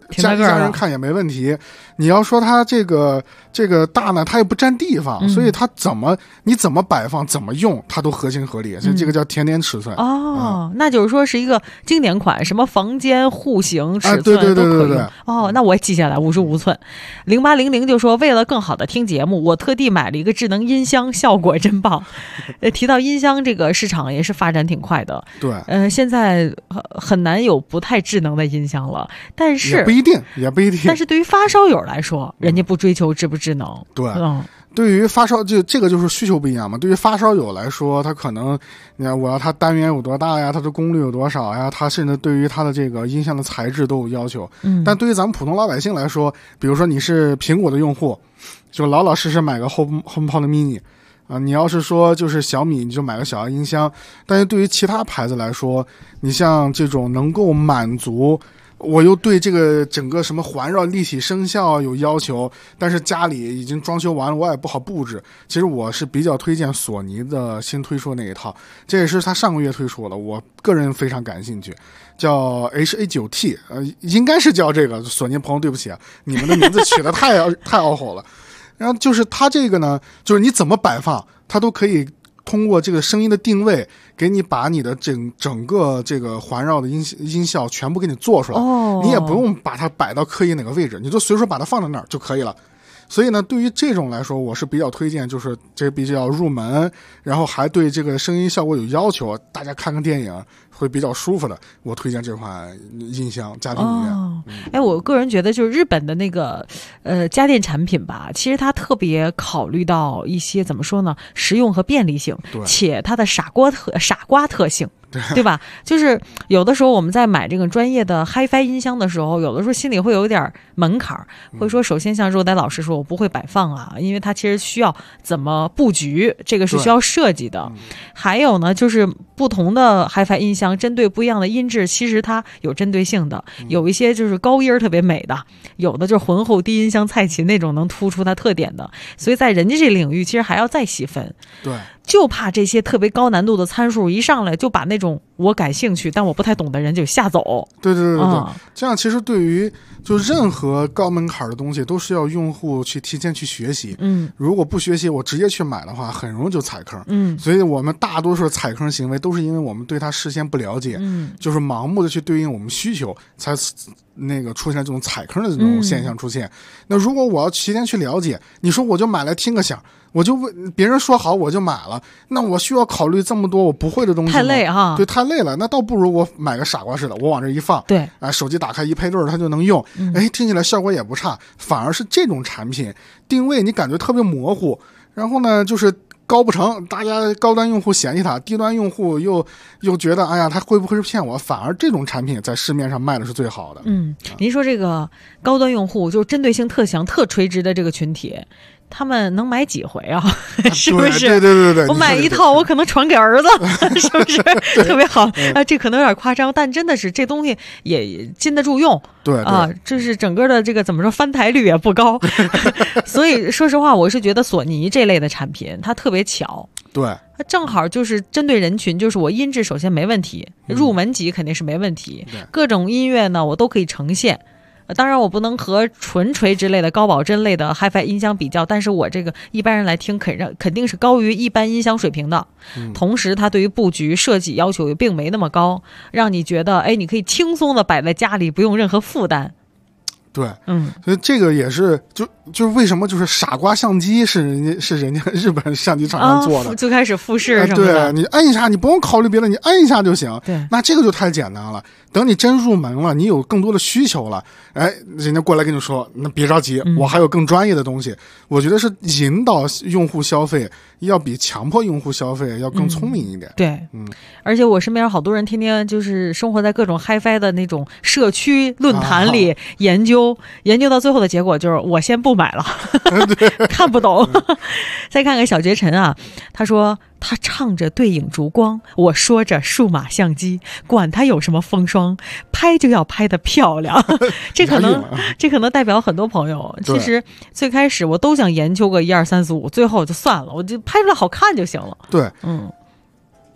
Speaker 6: 家人看也没问题。你要说它这个大呢，它也不占地方，所以它你怎么摆放怎么用，它都合情合理。所以这个叫甜点尺寸。
Speaker 1: 那就是说是一个经典款，什么房间户型尺寸
Speaker 6: 都可以用。
Speaker 1: 对。那我也记下来55寸。0800就说为了更好的听节目，我特地买了一个智能音箱，效果真棒。提到音箱这个市场也是发展挺快的。
Speaker 6: 对。
Speaker 1: 现在很难有不太智能的音箱了，但是
Speaker 6: 也不一定。
Speaker 1: 但是对于发烧友来说，人家不追求智不智能。
Speaker 6: 对。对于发烧这个就是需求不一样嘛。对于发烧友来说，他可能你看我要它单元有多大呀，它的功率有多少呀，它甚至对于它的这个音箱的材质都有要求。但对于咱们普通老百姓来说，比如说你是苹果的用户，就老老实实买个 HomePod mini 你要是说就是小米，你就买个小样音箱。但是对于其他牌子来说，你像这种能够满足我又对这个整个什么环绕立体声效有要求，但是家里已经装修完了，我也不好布置。其实我是比较推荐索尼的新推出的那一套，这也是他上个月推出的，我个人非常感兴趣，叫 HA9T， 应该是叫这个。索尼朋友对不起啊，你们的名字取得太拗口了。然后就是它这个呢，就是你怎么摆放，它都可以通过这个声音的定位，给你把你的整个这个环绕的音效全部给你做出来。你也不用把它摆到刻意哪个位置，你就随手把它放在那儿就可以了。所以呢，对于这种来说，我是比较推荐，就是这比较入门，然后还对这个声音效果有要求，大家看个电影会比较舒服的，我推荐这款音箱家庭音乐。
Speaker 1: 我个人觉得就是日本的那个家电产品吧，其实它特别考虑到一些怎么说呢，实用和便利性，且它的傻瓜特性。对吧？就是有的时候我们在买这个专业的 HiFi 音箱的时候，有的时候心里会有一点门槛，会说首先像若呆老师说，我不会摆放啊，因为它其实需要怎么布局，这个是需要设计的。还有呢，就是不同的 HiFi 音箱针对不一样的音质，其实它有针对性的，有一些就是高音特别美的，有的就是浑厚低音像蔡琴那种能突出它特点的，所以在人家这领域其实还要再细分。
Speaker 6: 对。
Speaker 1: 就怕这些特别高难度的参数一上来就把那种我感兴趣但我不太懂的人就吓走。
Speaker 6: 对，这样其实对于就任何高门槛的东西都是要用户去提前去学习。如果不学习我直接去买的话，很容易就踩坑。所以我们大多数踩坑行为都是因为我们对它事先不了解，就是盲目的去对应我们需求，才那个出现这种踩坑的这种现象出现。那如果我要提前去了解，你说我就买来听个响，我就问别人说好我就买了，那我需要考虑这么多我不会的东西吗？
Speaker 1: 太累哈。
Speaker 6: 对，太累了。那倒不如我买个傻瓜似的，我往这一放，
Speaker 1: 对，
Speaker 6: 手机打开一配对它就能用。听起来效果也不差。反而是这种产品定位你感觉特别模糊，然后呢就是高不成，大家高端用户嫌弃它，低端用户又觉得哎呀它会不会是骗我，反而这种产品在市面上卖的是最好的。
Speaker 1: 您说这个高端用户就是针对性特强特垂直的这个群体，他们能买几回啊？是不是？
Speaker 6: 对，
Speaker 1: 我买一套我可能传给儿子，是不是特别好？这可能有点夸张，但真的是这东西也禁得住用。
Speaker 6: 对
Speaker 1: 这是整个的这个怎么说，翻台率也不高。所以说实话，我是觉得索尼这类的产品它特别巧。
Speaker 6: 对，
Speaker 1: 它正好就是针对人群，就是我音质首先没问题，入门级肯定是没问题，各种音乐呢我都可以呈现。当然我不能和纯垂直类的高保真类的 HiFi 音箱比较，但是我这个一般人来听肯定是高于一般音箱水平的。同时它对于布局设计要求也并没那么高，让你觉得你可以轻松的摆在家里，不用任何负担。
Speaker 6: 对，所以这个也是就是为什么就是傻瓜相机是人家日本相机厂商做的，
Speaker 1: 就开始富士什么的。
Speaker 6: 对，你按一下，你不用考虑别的，你按一下就行。
Speaker 1: 对，
Speaker 6: 那这个就太简单了。等你真入门了，你有更多的需求了，人家过来跟你说，那别着急，我还有更专业的东西。我觉得是引导用户消费，要比强迫用户消费要更聪明一点。
Speaker 1: 对，而且我身边好多人天天就是生活在各种 HiFi 的那种社区论坛里研究到最后的结果就是我先不买了，看不懂。再看看小绝尘啊，他说他唱着对影烛光，我说着数码相机，管他有什么风霜，拍就要拍得漂亮。这可能代表很多朋友。其实最开始我都想研究个1、2、3、4、5，最后就算了，我就拍出来好看就行了。
Speaker 6: 对，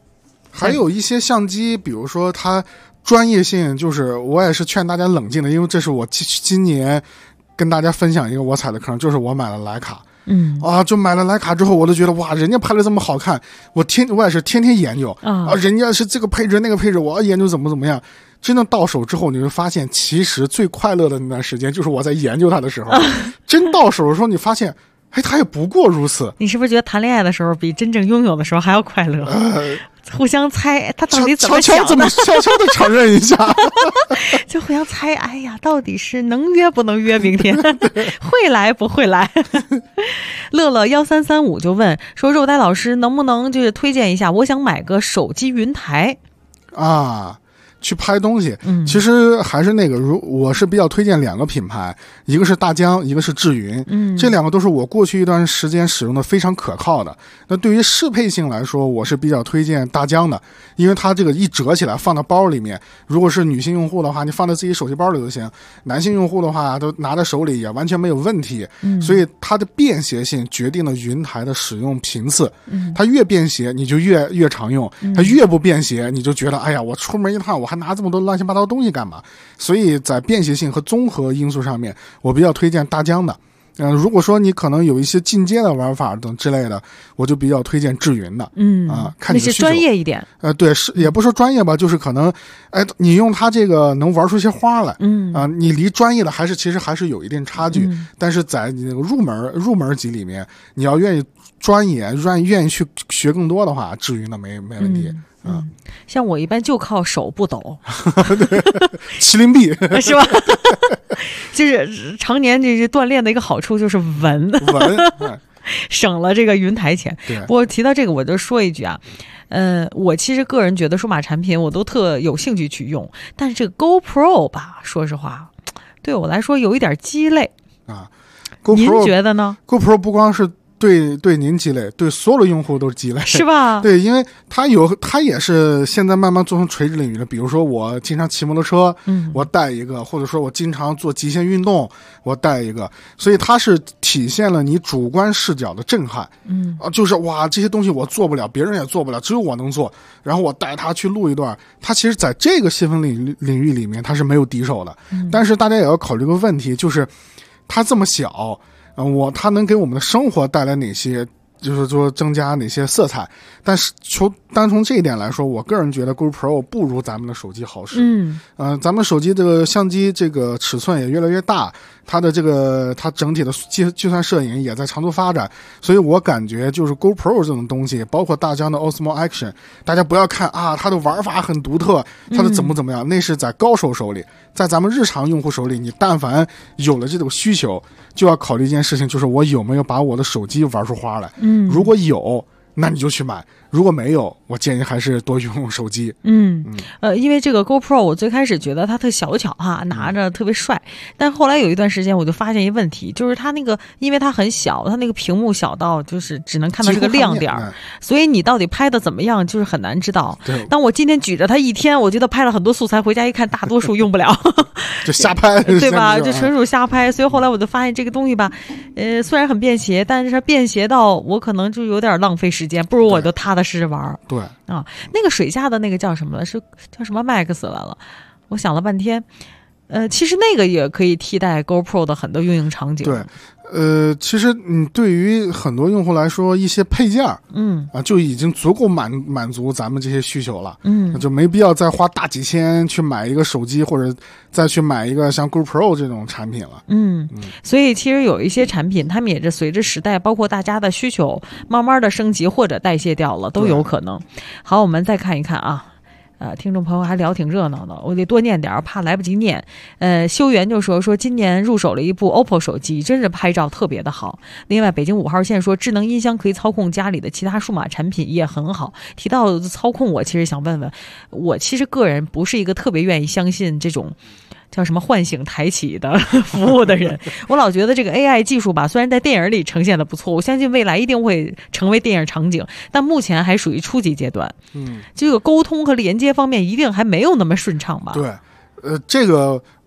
Speaker 6: 还有一些相机，比如说它专业性，就是我也是劝大家冷静的，因为这是我今年跟大家分享一个我踩的坑，就是我买了徕卡。就买了徕卡之后，我都觉得哇，人家拍的这么好看，我也是天天研究人家是这个配置那个配置，我要研究怎么样。真的到手之后，你会发现，其实最快乐的那段时间就是我在研究它的时候。真到手的时候，你发现，它也不过如此。
Speaker 1: 你是不是觉得谈恋爱的时候比真正拥有的时候还要快乐？互相猜他到底怎么想的，
Speaker 6: 悄悄的承认一下，
Speaker 1: 就互相猜。哎呀，到底是能约不能约？明天会来不会来？乐乐1335就问说，肉呆老师能不能就是推荐一下？我想买个手机云台
Speaker 6: 啊。去拍东西，其实还是那个，我是比较推荐2个品牌，一个是大疆，一个是智云，这2个都是我过去一段时间使用的非常可靠的。那对于适配性来说，我是比较推荐大疆的，因为它这个一折起来放到包里面，如果是女性用户的话，你放在自己手机包里就行；男性用户的话，都拿在手里也完全没有问题。所以它的便携性决定了云台的使用频次，它越便携你就越常用，它越不便携你就觉得哎呀，我出门一趟我还拿这么多乱七八糟东西干嘛？所以在便携性和综合因素上面，我比较推荐大疆的。如果说你可能有一些进阶的玩法等之类的，我就比较推荐智云的。看你的需求，
Speaker 1: 那是专业一点。
Speaker 6: 对，是也不说专业吧，就是可能，你用它这个能玩出一些花来。你离专业的其实还是有一定差距。但是在你那个入门级里面，你要愿意专业，愿意去学更多的话，智云的没问题。
Speaker 1: 像我一般就靠手不抖，
Speaker 6: 麒麟臂
Speaker 1: 是吧？就是常年这锻炼的一个好处就是稳，省了这个云台钱。不过提到这个，我就说一句啊，我其实个人觉得数码产品我都特有兴趣去用，但是这个 GoPro 吧，说实话，对我来说有一点鸡肋
Speaker 6: 啊。
Speaker 1: 您觉得呢
Speaker 6: ？GoPro 不光是对您鸡肋，对所有的用户都是鸡肋，
Speaker 1: 是吧？
Speaker 6: 对，因为它也是现在慢慢做成垂直领域的。比如说我经常骑摩托车，我带一个，或者说我经常做极限运动，我带一个，所以它是体现了你主观视角的震撼。就是哇，这些东西我做不了，别人也做不了，只有我能做。然后我带它去录一段，它其实在这个细分领域里面它是没有敌手的。但是大家也要考虑个问题，就是它这么小。它能给我们的生活带来哪些，就是说增加哪些色彩？但是单从这一点来说，我个人觉得 GoPro 不如咱们的手机好使。咱们手机这个相机这个尺寸也越来越大，它整体的计算摄影也在长足发展，所以我感觉就是 GoPro 这种东西，包括大疆的 Osmo Action， 大家不要看啊，它的玩法很独特，它的怎么样，那是在高手手里，在咱们日常用户手里，你但凡有了这种需求，就要考虑一件事情，就是我有没有把我的手机玩出花来。如果有，那你就去买，如果没有，我建议还是多用手机。
Speaker 1: 因为这个 GoPro 我最开始觉得它特小巧哈，拿着特别帅，但后来有一段时间我就发现一问题，就是它那个因为它很小，它那个屏幕小到就是只能看到这个亮点，所以你到底拍的怎么样就是很难知道。当我今天举着它一天，我觉得拍了很多素材，回家一看大多数用不了
Speaker 6: 就瞎拍
Speaker 1: 对吧，就纯属瞎拍。所以后来我就发现这个东西吧，虽然很便携，但是它便携到我可能就有点浪费时间，不如我就踏踏实实玩。
Speaker 6: 对
Speaker 1: 啊，那个水下的那个叫什么了？是叫什么 Max 来了？我想了半天，其实那个也可以替代 GoPro 的很多运营场景。
Speaker 6: 对。其实对于很多用户来说，一些配件就已经足够满足咱们这些需求了。就没必要再花大几千去买一个手机，或者再去买一个像 GoPro 这种产品了。
Speaker 1: 所以其实有一些产品，他们也是随着时代，包括大家的需求，慢慢的升级或者代谢掉了，都有可能。好，我们再看一看啊。听众朋友还聊挺热闹的，我得多念点，怕来不及念。修缘就说今年入手了一部 OPPO 手机，真是拍照特别的好。另外，北京5号线说智能音箱可以操控家里的其他数码产品也很好。提到操控，我其实想问问，我其实个人不是一个特别愿意相信这种叫什么唤醒抬起的服务的人，我老觉得这个 AI 技术吧，虽然在电影里呈现的不错，我相信未来一定会成为电影场景，但目前还属于初级阶段。这个沟通和连接方面一定还没有那么顺畅吧？
Speaker 6: 对，这个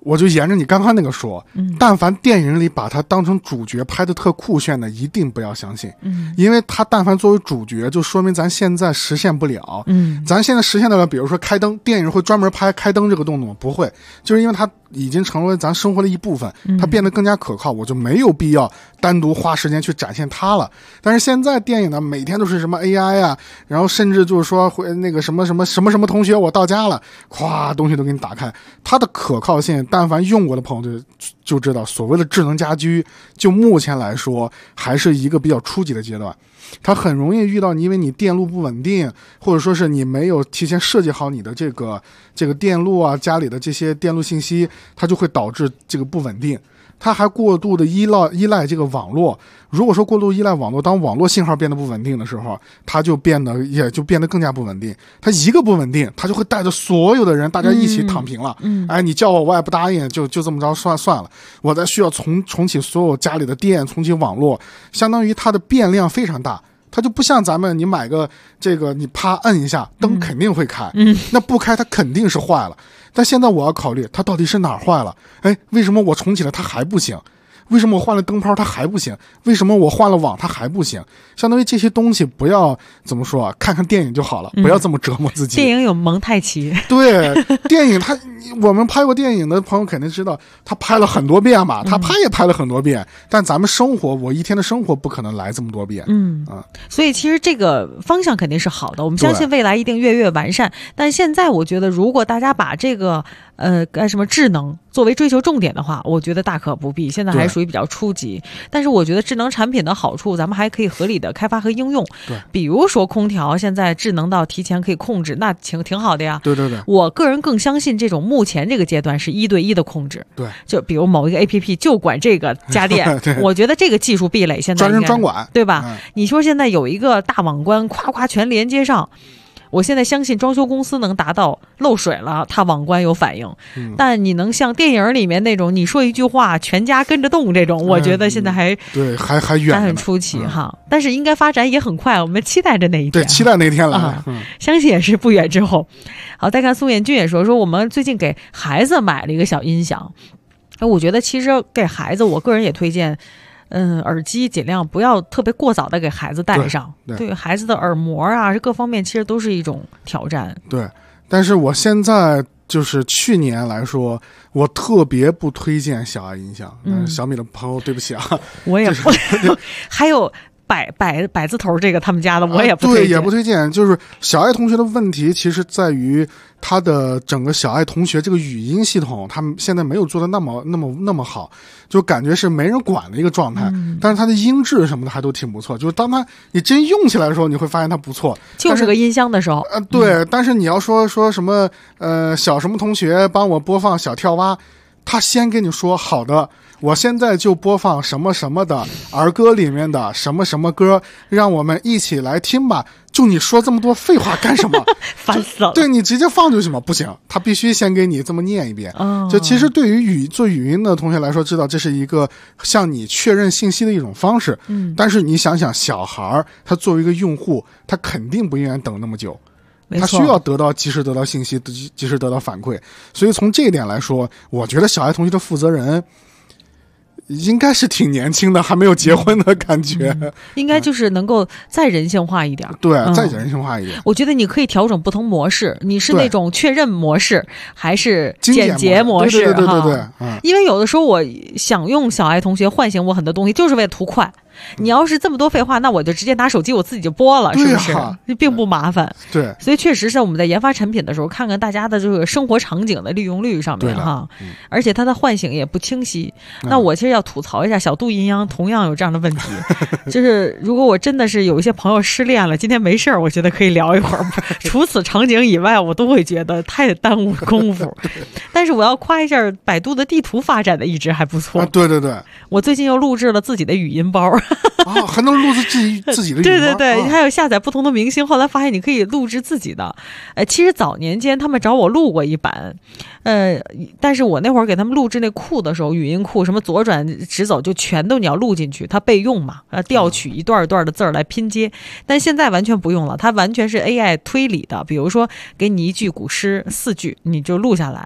Speaker 6: 我就沿着你刚刚那个说，但凡电影里把他当成主角拍的特酷炫的，一定不要相信，因为他但凡作为主角，就说明咱现在实现不了，咱现在实现得了，比如说开灯，电影会专门拍开灯这个动作吗？不会，就是因为它已经成为咱生活的一部分，它变得更加可靠，我就没有必要单独花时间去展现它了。但是现在电影呢，每天都是什么 AI 啊，然后甚至就是说会那个什么同学我到家了，咵东西都给你打开，它的可靠性，但凡用过的朋友就知道，所谓的智能家居，就目前来说还是一个比较初级的阶段。它很容易遇到你，因为你电路不稳定，或者说是你没有提前设计好你的这个电路啊，家里的这些电路信息，它就会导致这个不稳定。它还过度的依赖这个网络。如果说过度依赖网络，当网络信号变得不稳定的时候，它就变得更加不稳定。它一个不稳定，它就会带着所有的人，大家一起躺平了。哎，你叫我也不答应，就这么着算了。我再需要重启所有家里的电，重启网络，相当于它的变量非常大。它就不像咱们，你买个这个，你啪摁一下，灯肯定会开，那不开它肯定是坏了。但现在我要考虑它到底是哪儿坏了？哎，为什么我重启了它还不行？为什么我换了灯泡它还不行？为什么我换了网它还不行？相当于这些东西不要怎么说啊，看看电影就好了，不要这么折磨自己。
Speaker 1: 电影有蒙太奇，
Speaker 6: 对，电影我们拍过电影的朋友肯定知道，他拍了很多遍嘛，他拍也拍了很多遍，但咱们生活，我一天的生活不可能来这么多遍，
Speaker 1: 所以其实这个方向肯定是好的，我们相信未来一定越来越完善。但现在我觉得，如果大家把这个智能作为追求重点的话，我觉得大可不必，现在还属于比较初级。但是我觉得智能产品的好处，咱们还可以合理的开发和应用。
Speaker 6: 对，
Speaker 1: 比如说空调现在智能到提前可以控制，那挺好的呀。
Speaker 6: 对对对，
Speaker 1: 我个人更相信这种目前这个阶段是1对1的控制。
Speaker 6: 对，
Speaker 1: 就比如某一个 APP 就管这个家电，我觉得这个技术壁垒现在
Speaker 6: 专人专管，
Speaker 1: 对吧？你说现在有一个大网关，夸全连接上。我现在相信装修公司能达到漏水了，它网关有反应，但你能像电影里面那种你说一句话全家跟着动这种，我觉得现在还
Speaker 6: 对还远，
Speaker 1: 还很初期哈。但是应该发展也很快，我们期待着那一天，
Speaker 6: 对，期待那一天来，
Speaker 1: 相信也是不远之后。好，再看宋彦军也说我们最近给孩子买了一个小音响，我觉得其实给孩子，我个人也推荐。耳机尽量不要特别过早的给孩子戴上，对孩子的耳膜啊，各方面其实都是一种挑战。
Speaker 6: 对，但是我现在就是去年来说，我特别不推荐小爱音响。小米的朋友，对不起啊，
Speaker 1: 我也不。还有百字头这个他们家的，我也不推荐。
Speaker 6: 对，也不推荐。就是小爱同学的问题，其实在于他的整个小爱同学这个语音系统，他们现在没有做的那么好，就感觉是没人管的一个状态。但是它的音质什么的还都挺不错，就是当你真用起来的时候，你会发现它不错。
Speaker 1: 就是个音箱的时候，
Speaker 6: 对。但是你要说什么小什么同学帮我播放小跳蛙，他先跟你说好的。我现在就播放什么什么的儿歌里面的什么什么歌，让我们一起来听吧。就你说这么多废话干什么？
Speaker 1: 烦死了！
Speaker 6: 对，你直接放就行吗？不行，他必须先给你这么念一遍。就其实对于做语音的同学来说，知道这是一个向你确认信息的一种方式。但是你想想，小孩他作为一个用户，他肯定不愿意等那么久。他需要及时得到信息，及时得到反馈。所以从这一点来说，我觉得小爱同学的负责人应该是挺年轻的，还没有结婚的感觉。
Speaker 1: 应该就是能够再人性化一点。
Speaker 6: 对，再人性化一点。
Speaker 1: 我觉得你可以调整不同模式，你是那种确认模式还是简洁模式？
Speaker 6: 对。
Speaker 1: 因为有的时候我想用小爱同学唤醒我很多东西，就是为了图快。你要是这么多废话，那我就直接拿手机我自己就播了，是不是？并不麻烦。
Speaker 6: 对，
Speaker 1: 所以确实是我们在研发产品的时候，看看大家的这个生活场景的利用率上面哈，而且它的唤醒也不清晰。那我其实要吐槽一下，小度音央同样有这样的问题，就是如果我真的是有一些朋友失恋了，今天没事儿，我觉得可以聊一会儿。除此场景以外，我都会觉得太耽误功夫。但是我要夸一下百度的地图发展的一直还不错。
Speaker 6: 对，
Speaker 1: 我最近又录制了自己的语音包。
Speaker 6: 还能录制自己的语音包。
Speaker 1: 对，还有下载不同的明星，后来发现你可以录制自己的。其实早年间他们找我录过一版，但是我那会儿给他们录制那库的时候，语音库什么左转直走就全都你要录进去，它备用嘛，调取一段一段的字儿来拼接。但现在完全不用了，它完全是 AI 推理的，比如说给你一句古诗4句，你就录下来，它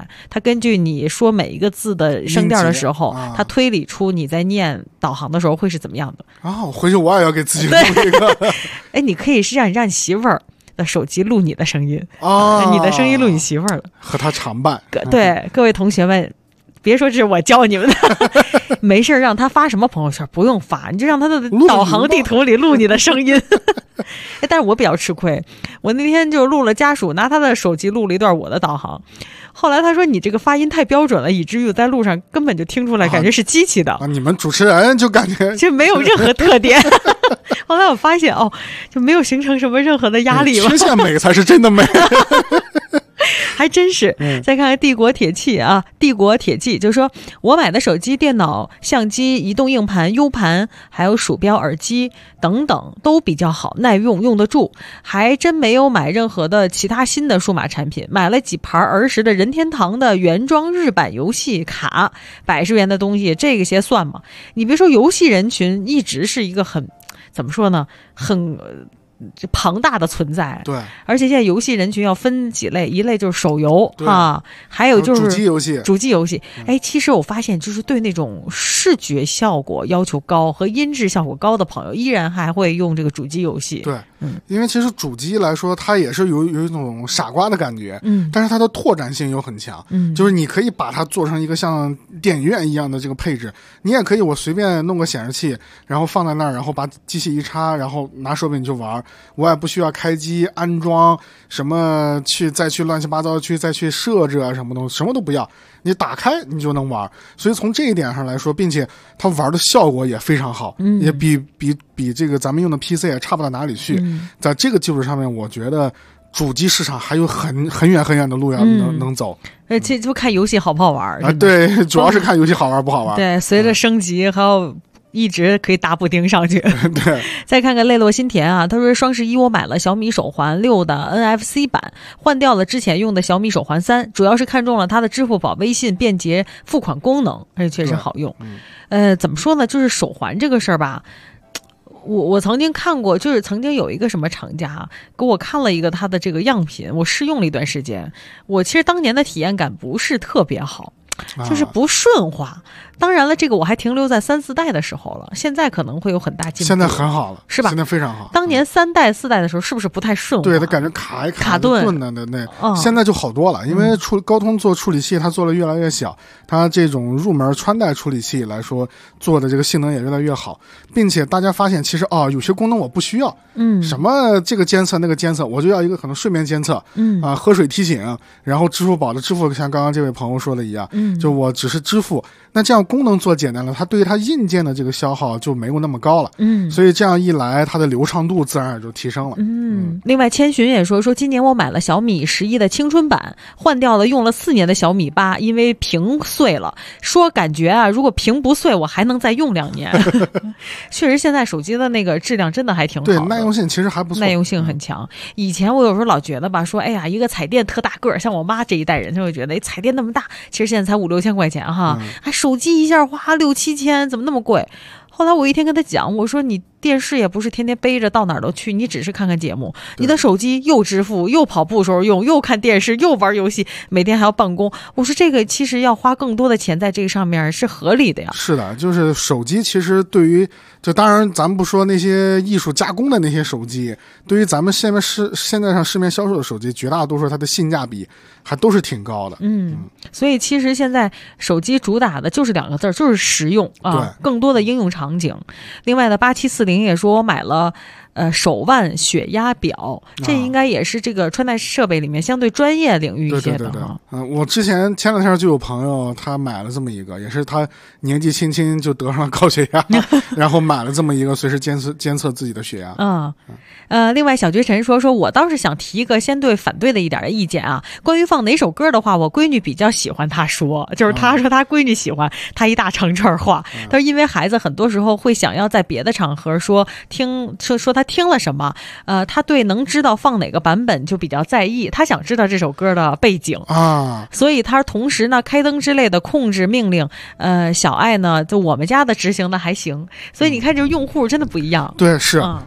Speaker 1: 根据你说每一个字的声调的时候，它推理出你在念导航的时候会是怎么样的。
Speaker 6: 回去我也要给自己录一个。
Speaker 1: 哎，你可以是让你媳妇儿的手机录你的声音你的声音录你媳妇儿了，
Speaker 6: 和她常伴。
Speaker 1: 对，各位同学们，别说这是我教你们的，没事让他发什么朋友圈不用发，你就让他的导航地图里录你的声音。但是我比较吃亏，我那天就录了家属拿他的手机录了一段我的导航，后来他说你这个发音太标准了，以至于我在路上根本就听出来感觉是机器的。
Speaker 6: 你们主持人就感觉
Speaker 1: 就没有任何特点。后来我发现就没有形成什么任何的压力了。
Speaker 6: 缺陷美才是真的美。
Speaker 1: 还真是。再看看帝国铁器帝国铁器就说，我买的手机、电脑、相机、移动硬盘、U 盘，还有鼠标、耳机等等都比较好，耐用，用得住。还真没有买任何的其他新的数码产品，买了几盘儿时的任天堂的原装日版游戏卡，100元的东西，这个些算吗？你别说，游戏人群一直是一个怎么说呢，很庞大的存在。
Speaker 6: 对，
Speaker 1: 而且现在游戏人群要分几类，一类就是手游还有就是主机游戏。其实我发现就是对那种视觉效果要求高和音质效果高的朋友，依然还会用这个主机游戏。
Speaker 6: 对，因为其实主机来说，它也是有一种傻瓜的感觉，但是它的拓展性又很强，就是你可以把它做成一个像电影院一样的这个配置，你也可以我随便弄个显示器，然后放在那儿，然后把机器一插，然后拿手柄就玩，我也不需要开机安装什么再去乱七八糟再去设置什么东西，什么都不要，你打开你就能玩。所以从这一点上来说，并且它玩的效果也非常好，也比这个咱们用的 PC 也差不到哪里去。在这个基础上面，我觉得主机市场还有很远很远的路要能走。
Speaker 1: 这就看游戏好不好玩
Speaker 6: 对，主要是看游戏好玩不好玩。
Speaker 1: 对，随着升级还有一直可以打补丁上去。
Speaker 6: 对，
Speaker 1: 再看看泪落心田他说双11我买了小米手环6的 NFC 版，换掉了之前用的小米手环3，主要是看中了它的支付宝、微信便捷付款功能，而且确实好用。怎么说呢，就是手环这个事儿吧，我曾经看过，就是曾经有一个什么厂家给我看了一个他的这个样品，我试用了一段时间，我其实当年的体验感不是特别好，就是不顺滑。当然了，这个我还停留在3、4代的时候了，现在可能会有很大进步。
Speaker 6: 现在很好了，
Speaker 1: 是吧？
Speaker 6: 现在非常好。
Speaker 1: 当年3代、4代的时候，是不是不太顺滑？
Speaker 6: 对，它感觉卡顿的那。现在就好多了，因为高通做处理器，它做的越来越小，它这种入门穿戴处理器来说，做的这个性能也越来越好，并且大家发现，其实有些功能我不需要，什么这个监测那个监测，我就要一个可能睡眠监测，喝水提醒，然后支付宝的支付，像刚刚这位朋友说的一样，就我只是支付，那这样功能做简单了，它对于它硬件的这个消耗就没有那么高了，所以这样一来，它的流畅度自然也就提升了。
Speaker 1: 另外千寻也说今年我买了小米11的青春版，换掉了用了4年的小米8，因为屏碎了，说感觉如果屏不碎，我还能再用2年。确实，现在手机的那个质量真的还挺好的，
Speaker 6: 对，耐用性其实还不错，
Speaker 1: 耐用性很强。以前我有时候老觉得吧，说哎呀，一个彩电特大个，像我妈这一代人就会觉得彩电那么大，其实现在才5、6千块钱手机一下花6、7千，怎么那么贵？后来我一天跟他讲，我说你电视也不是天天背着到哪儿都去，你只是看看节目，你的手机又支付又跑步时候用，又看电视又玩游戏，每天还要办公，我说这个其实要花更多的钱在这个上面是合理的呀。
Speaker 6: 是的，就是手机其实对于就当然咱们不说那些艺术加工的那些手机，对于咱们现在上市面销售的手机，绝大多数它的性价比还都是挺高的。
Speaker 1: 所以其实现在手机主打的就是2个字，就是实用更多的应用场景。另外的8740也说我买了手腕血压表，这应该也是这个穿戴设备里面相对专业领域一些的。
Speaker 6: 我之前前2天就有朋友他买了这么一个，也是他年纪轻轻就得上了高血压，然后买了这么一个随时监测自己的血压。
Speaker 1: 另外小绝尘说我倒是想提一个先对反对的一点的意见关于放哪首歌的话，我闺女比较喜欢她说，就是她说她闺女喜欢她一大长串话，她说因为孩子很多时候会想要在别的场合说她听了什么，她对能知道放哪个版本就比较在意，她想知道这首歌的背景所以她同时呢开灯之类的控制命令，小爱呢就我们家的执行的还行，所以你看这用户真的不一样。
Speaker 6: 对，是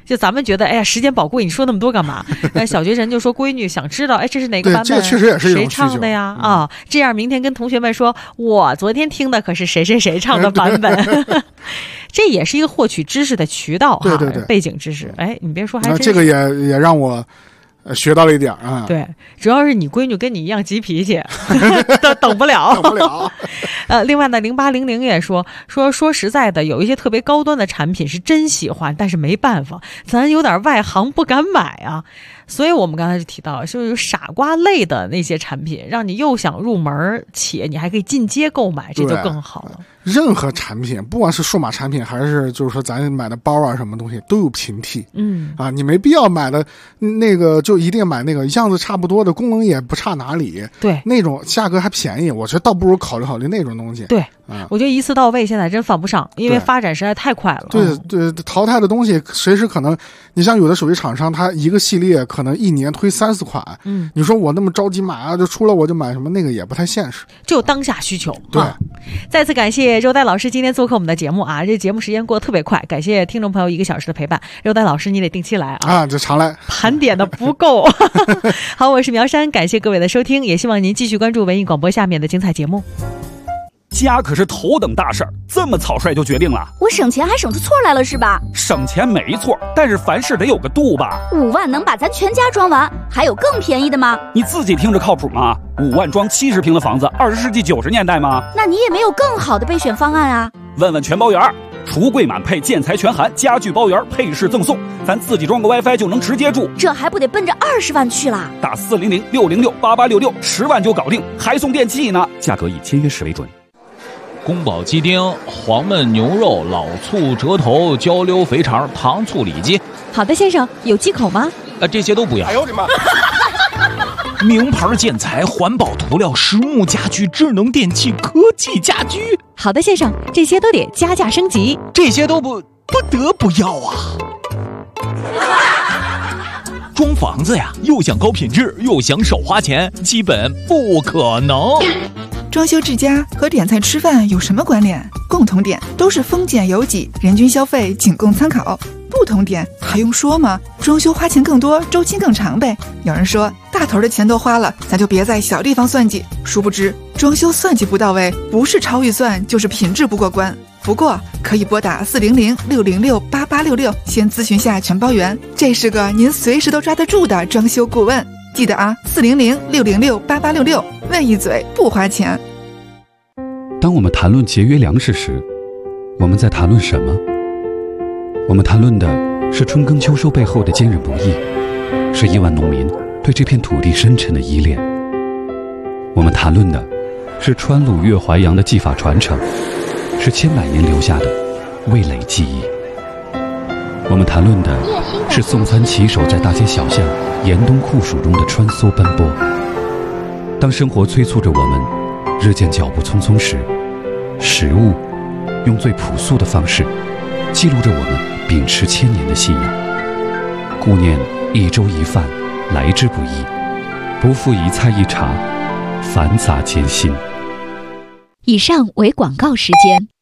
Speaker 1: 就咱们觉得，哎呀，时间宝贵，你说那么多干嘛？小学生就说闺女想知道，哎，这是哪个版本？
Speaker 6: 这确实也是一种
Speaker 1: 谁唱的呀？啊，这样明天跟同学们说，我昨天听的可是谁谁谁唱的版本。这也是一个获取知识的渠道哈，
Speaker 6: 对，
Speaker 1: 背景知识。哎，你别说，还真
Speaker 6: 这个也让我学到了一点啊。
Speaker 1: 对，主要是你闺女跟你一样急脾气，等不了，
Speaker 6: 等不了。
Speaker 1: 另外呢，0800也说实在的，有一些特别高端的产品是真喜欢，但是没办法，咱有点外行不敢买啊。所以我们刚才就提到，就是有傻瓜类的那些产品，让你又想入门，且你还可以进阶购买，这就更好了。
Speaker 6: 任何产品，不管是数码产品，还是就是说咱买的包啊什么东西，都有平替。你没必要买的那个就一定买那个样子差不多的，功能也不差哪里。
Speaker 1: 对，
Speaker 6: 那种价格还便宜，我觉得倒不如考虑那种东西。
Speaker 1: 对，我觉得一次到位现在真犯不上，因为发展实在太快了。
Speaker 6: 对，淘汰的东西随时可能，你像有的手机厂商，他一个系列可能一年推3-4款。你说我那么着急买啊，就出了我就买什么，那个也不太现实。
Speaker 1: 就当下需求。
Speaker 6: 对，
Speaker 1: 再次感谢周代老师今天做客我们的节目啊，这节目时间过得特别快，感谢听众朋友1个小时的陪伴。周代老师你得定期来啊，
Speaker 6: 这常来，
Speaker 1: 盘点的不够。好，我是苗山，感谢各位的收听，也希望您继续关注文艺广播下面的精彩节目。
Speaker 10: 家可是头等大事儿，这么草率就决定了？
Speaker 3: 我省钱还省出错来了是吧？
Speaker 10: 省钱没错，但是凡事得有个度吧。
Speaker 3: 5万能把咱全家装完，还有更便宜的吗？
Speaker 10: 你自己听着靠谱吗？5万装70平的房子，20世纪90年代吗？
Speaker 3: 那你也没有更好的备选方案啊？
Speaker 10: 问问全包圆，橱柜满配，建材全含，家具包圆，配饰赠送，咱自己装个 WiFi 就能直接住，
Speaker 3: 这还不得奔着20万去啦？
Speaker 10: 打400-606-8866，10万就搞定，还送电器呢，价格以签约时为准。
Speaker 20: 宫保鸡丁、黄焖牛肉、老醋、折头、焦溜肥肠、糖醋里脊。
Speaker 1: 好的，先生，有忌口吗？
Speaker 20: 这些都不要。
Speaker 10: 哎呦我的妈！
Speaker 12: 名牌建材、环保涂料、实木家具、智能电器、科技家居。
Speaker 1: 好的，先生，这些都得加价升级。
Speaker 12: 这些都不得不要啊！装房子呀，又想高品质，又想少花钱，基本不可能。
Speaker 21: 装修之家和点菜吃饭有什么关联？共同点都是丰俭由己，人均消费仅供参考。不同点还用说吗？装修花钱更多，周期更长呗。有人说大头的钱都花了，咱就别在小地方算计。殊不知装修算计不到位，不是超预算就是品质不过关。不过可以拨打400-606-8866，先咨询下全包圆，这是个您随时都抓得住的装修顾问。记得啊，400-606-8866，问一嘴不花钱。
Speaker 22: 当我们谈论节约粮食时，我们在谈论什么？我们谈论的是春耕秋收背后的坚韧不易，是亿万农民对这片土地深沉的依恋。我们谈论的是川鲁粤淮扬的技法传承，是千百年留下的味蕾记忆。我们谈论的是送餐骑手在大街小巷严冬酷暑中的穿梭奔波。当生活催促着我们日渐脚步匆匆时，食物用最朴素的方式记录着我们秉持1000年的信仰。顾念一粥一饭来之不易，不负一菜一茶繁杂艰辛。
Speaker 3: 以上为广告时间。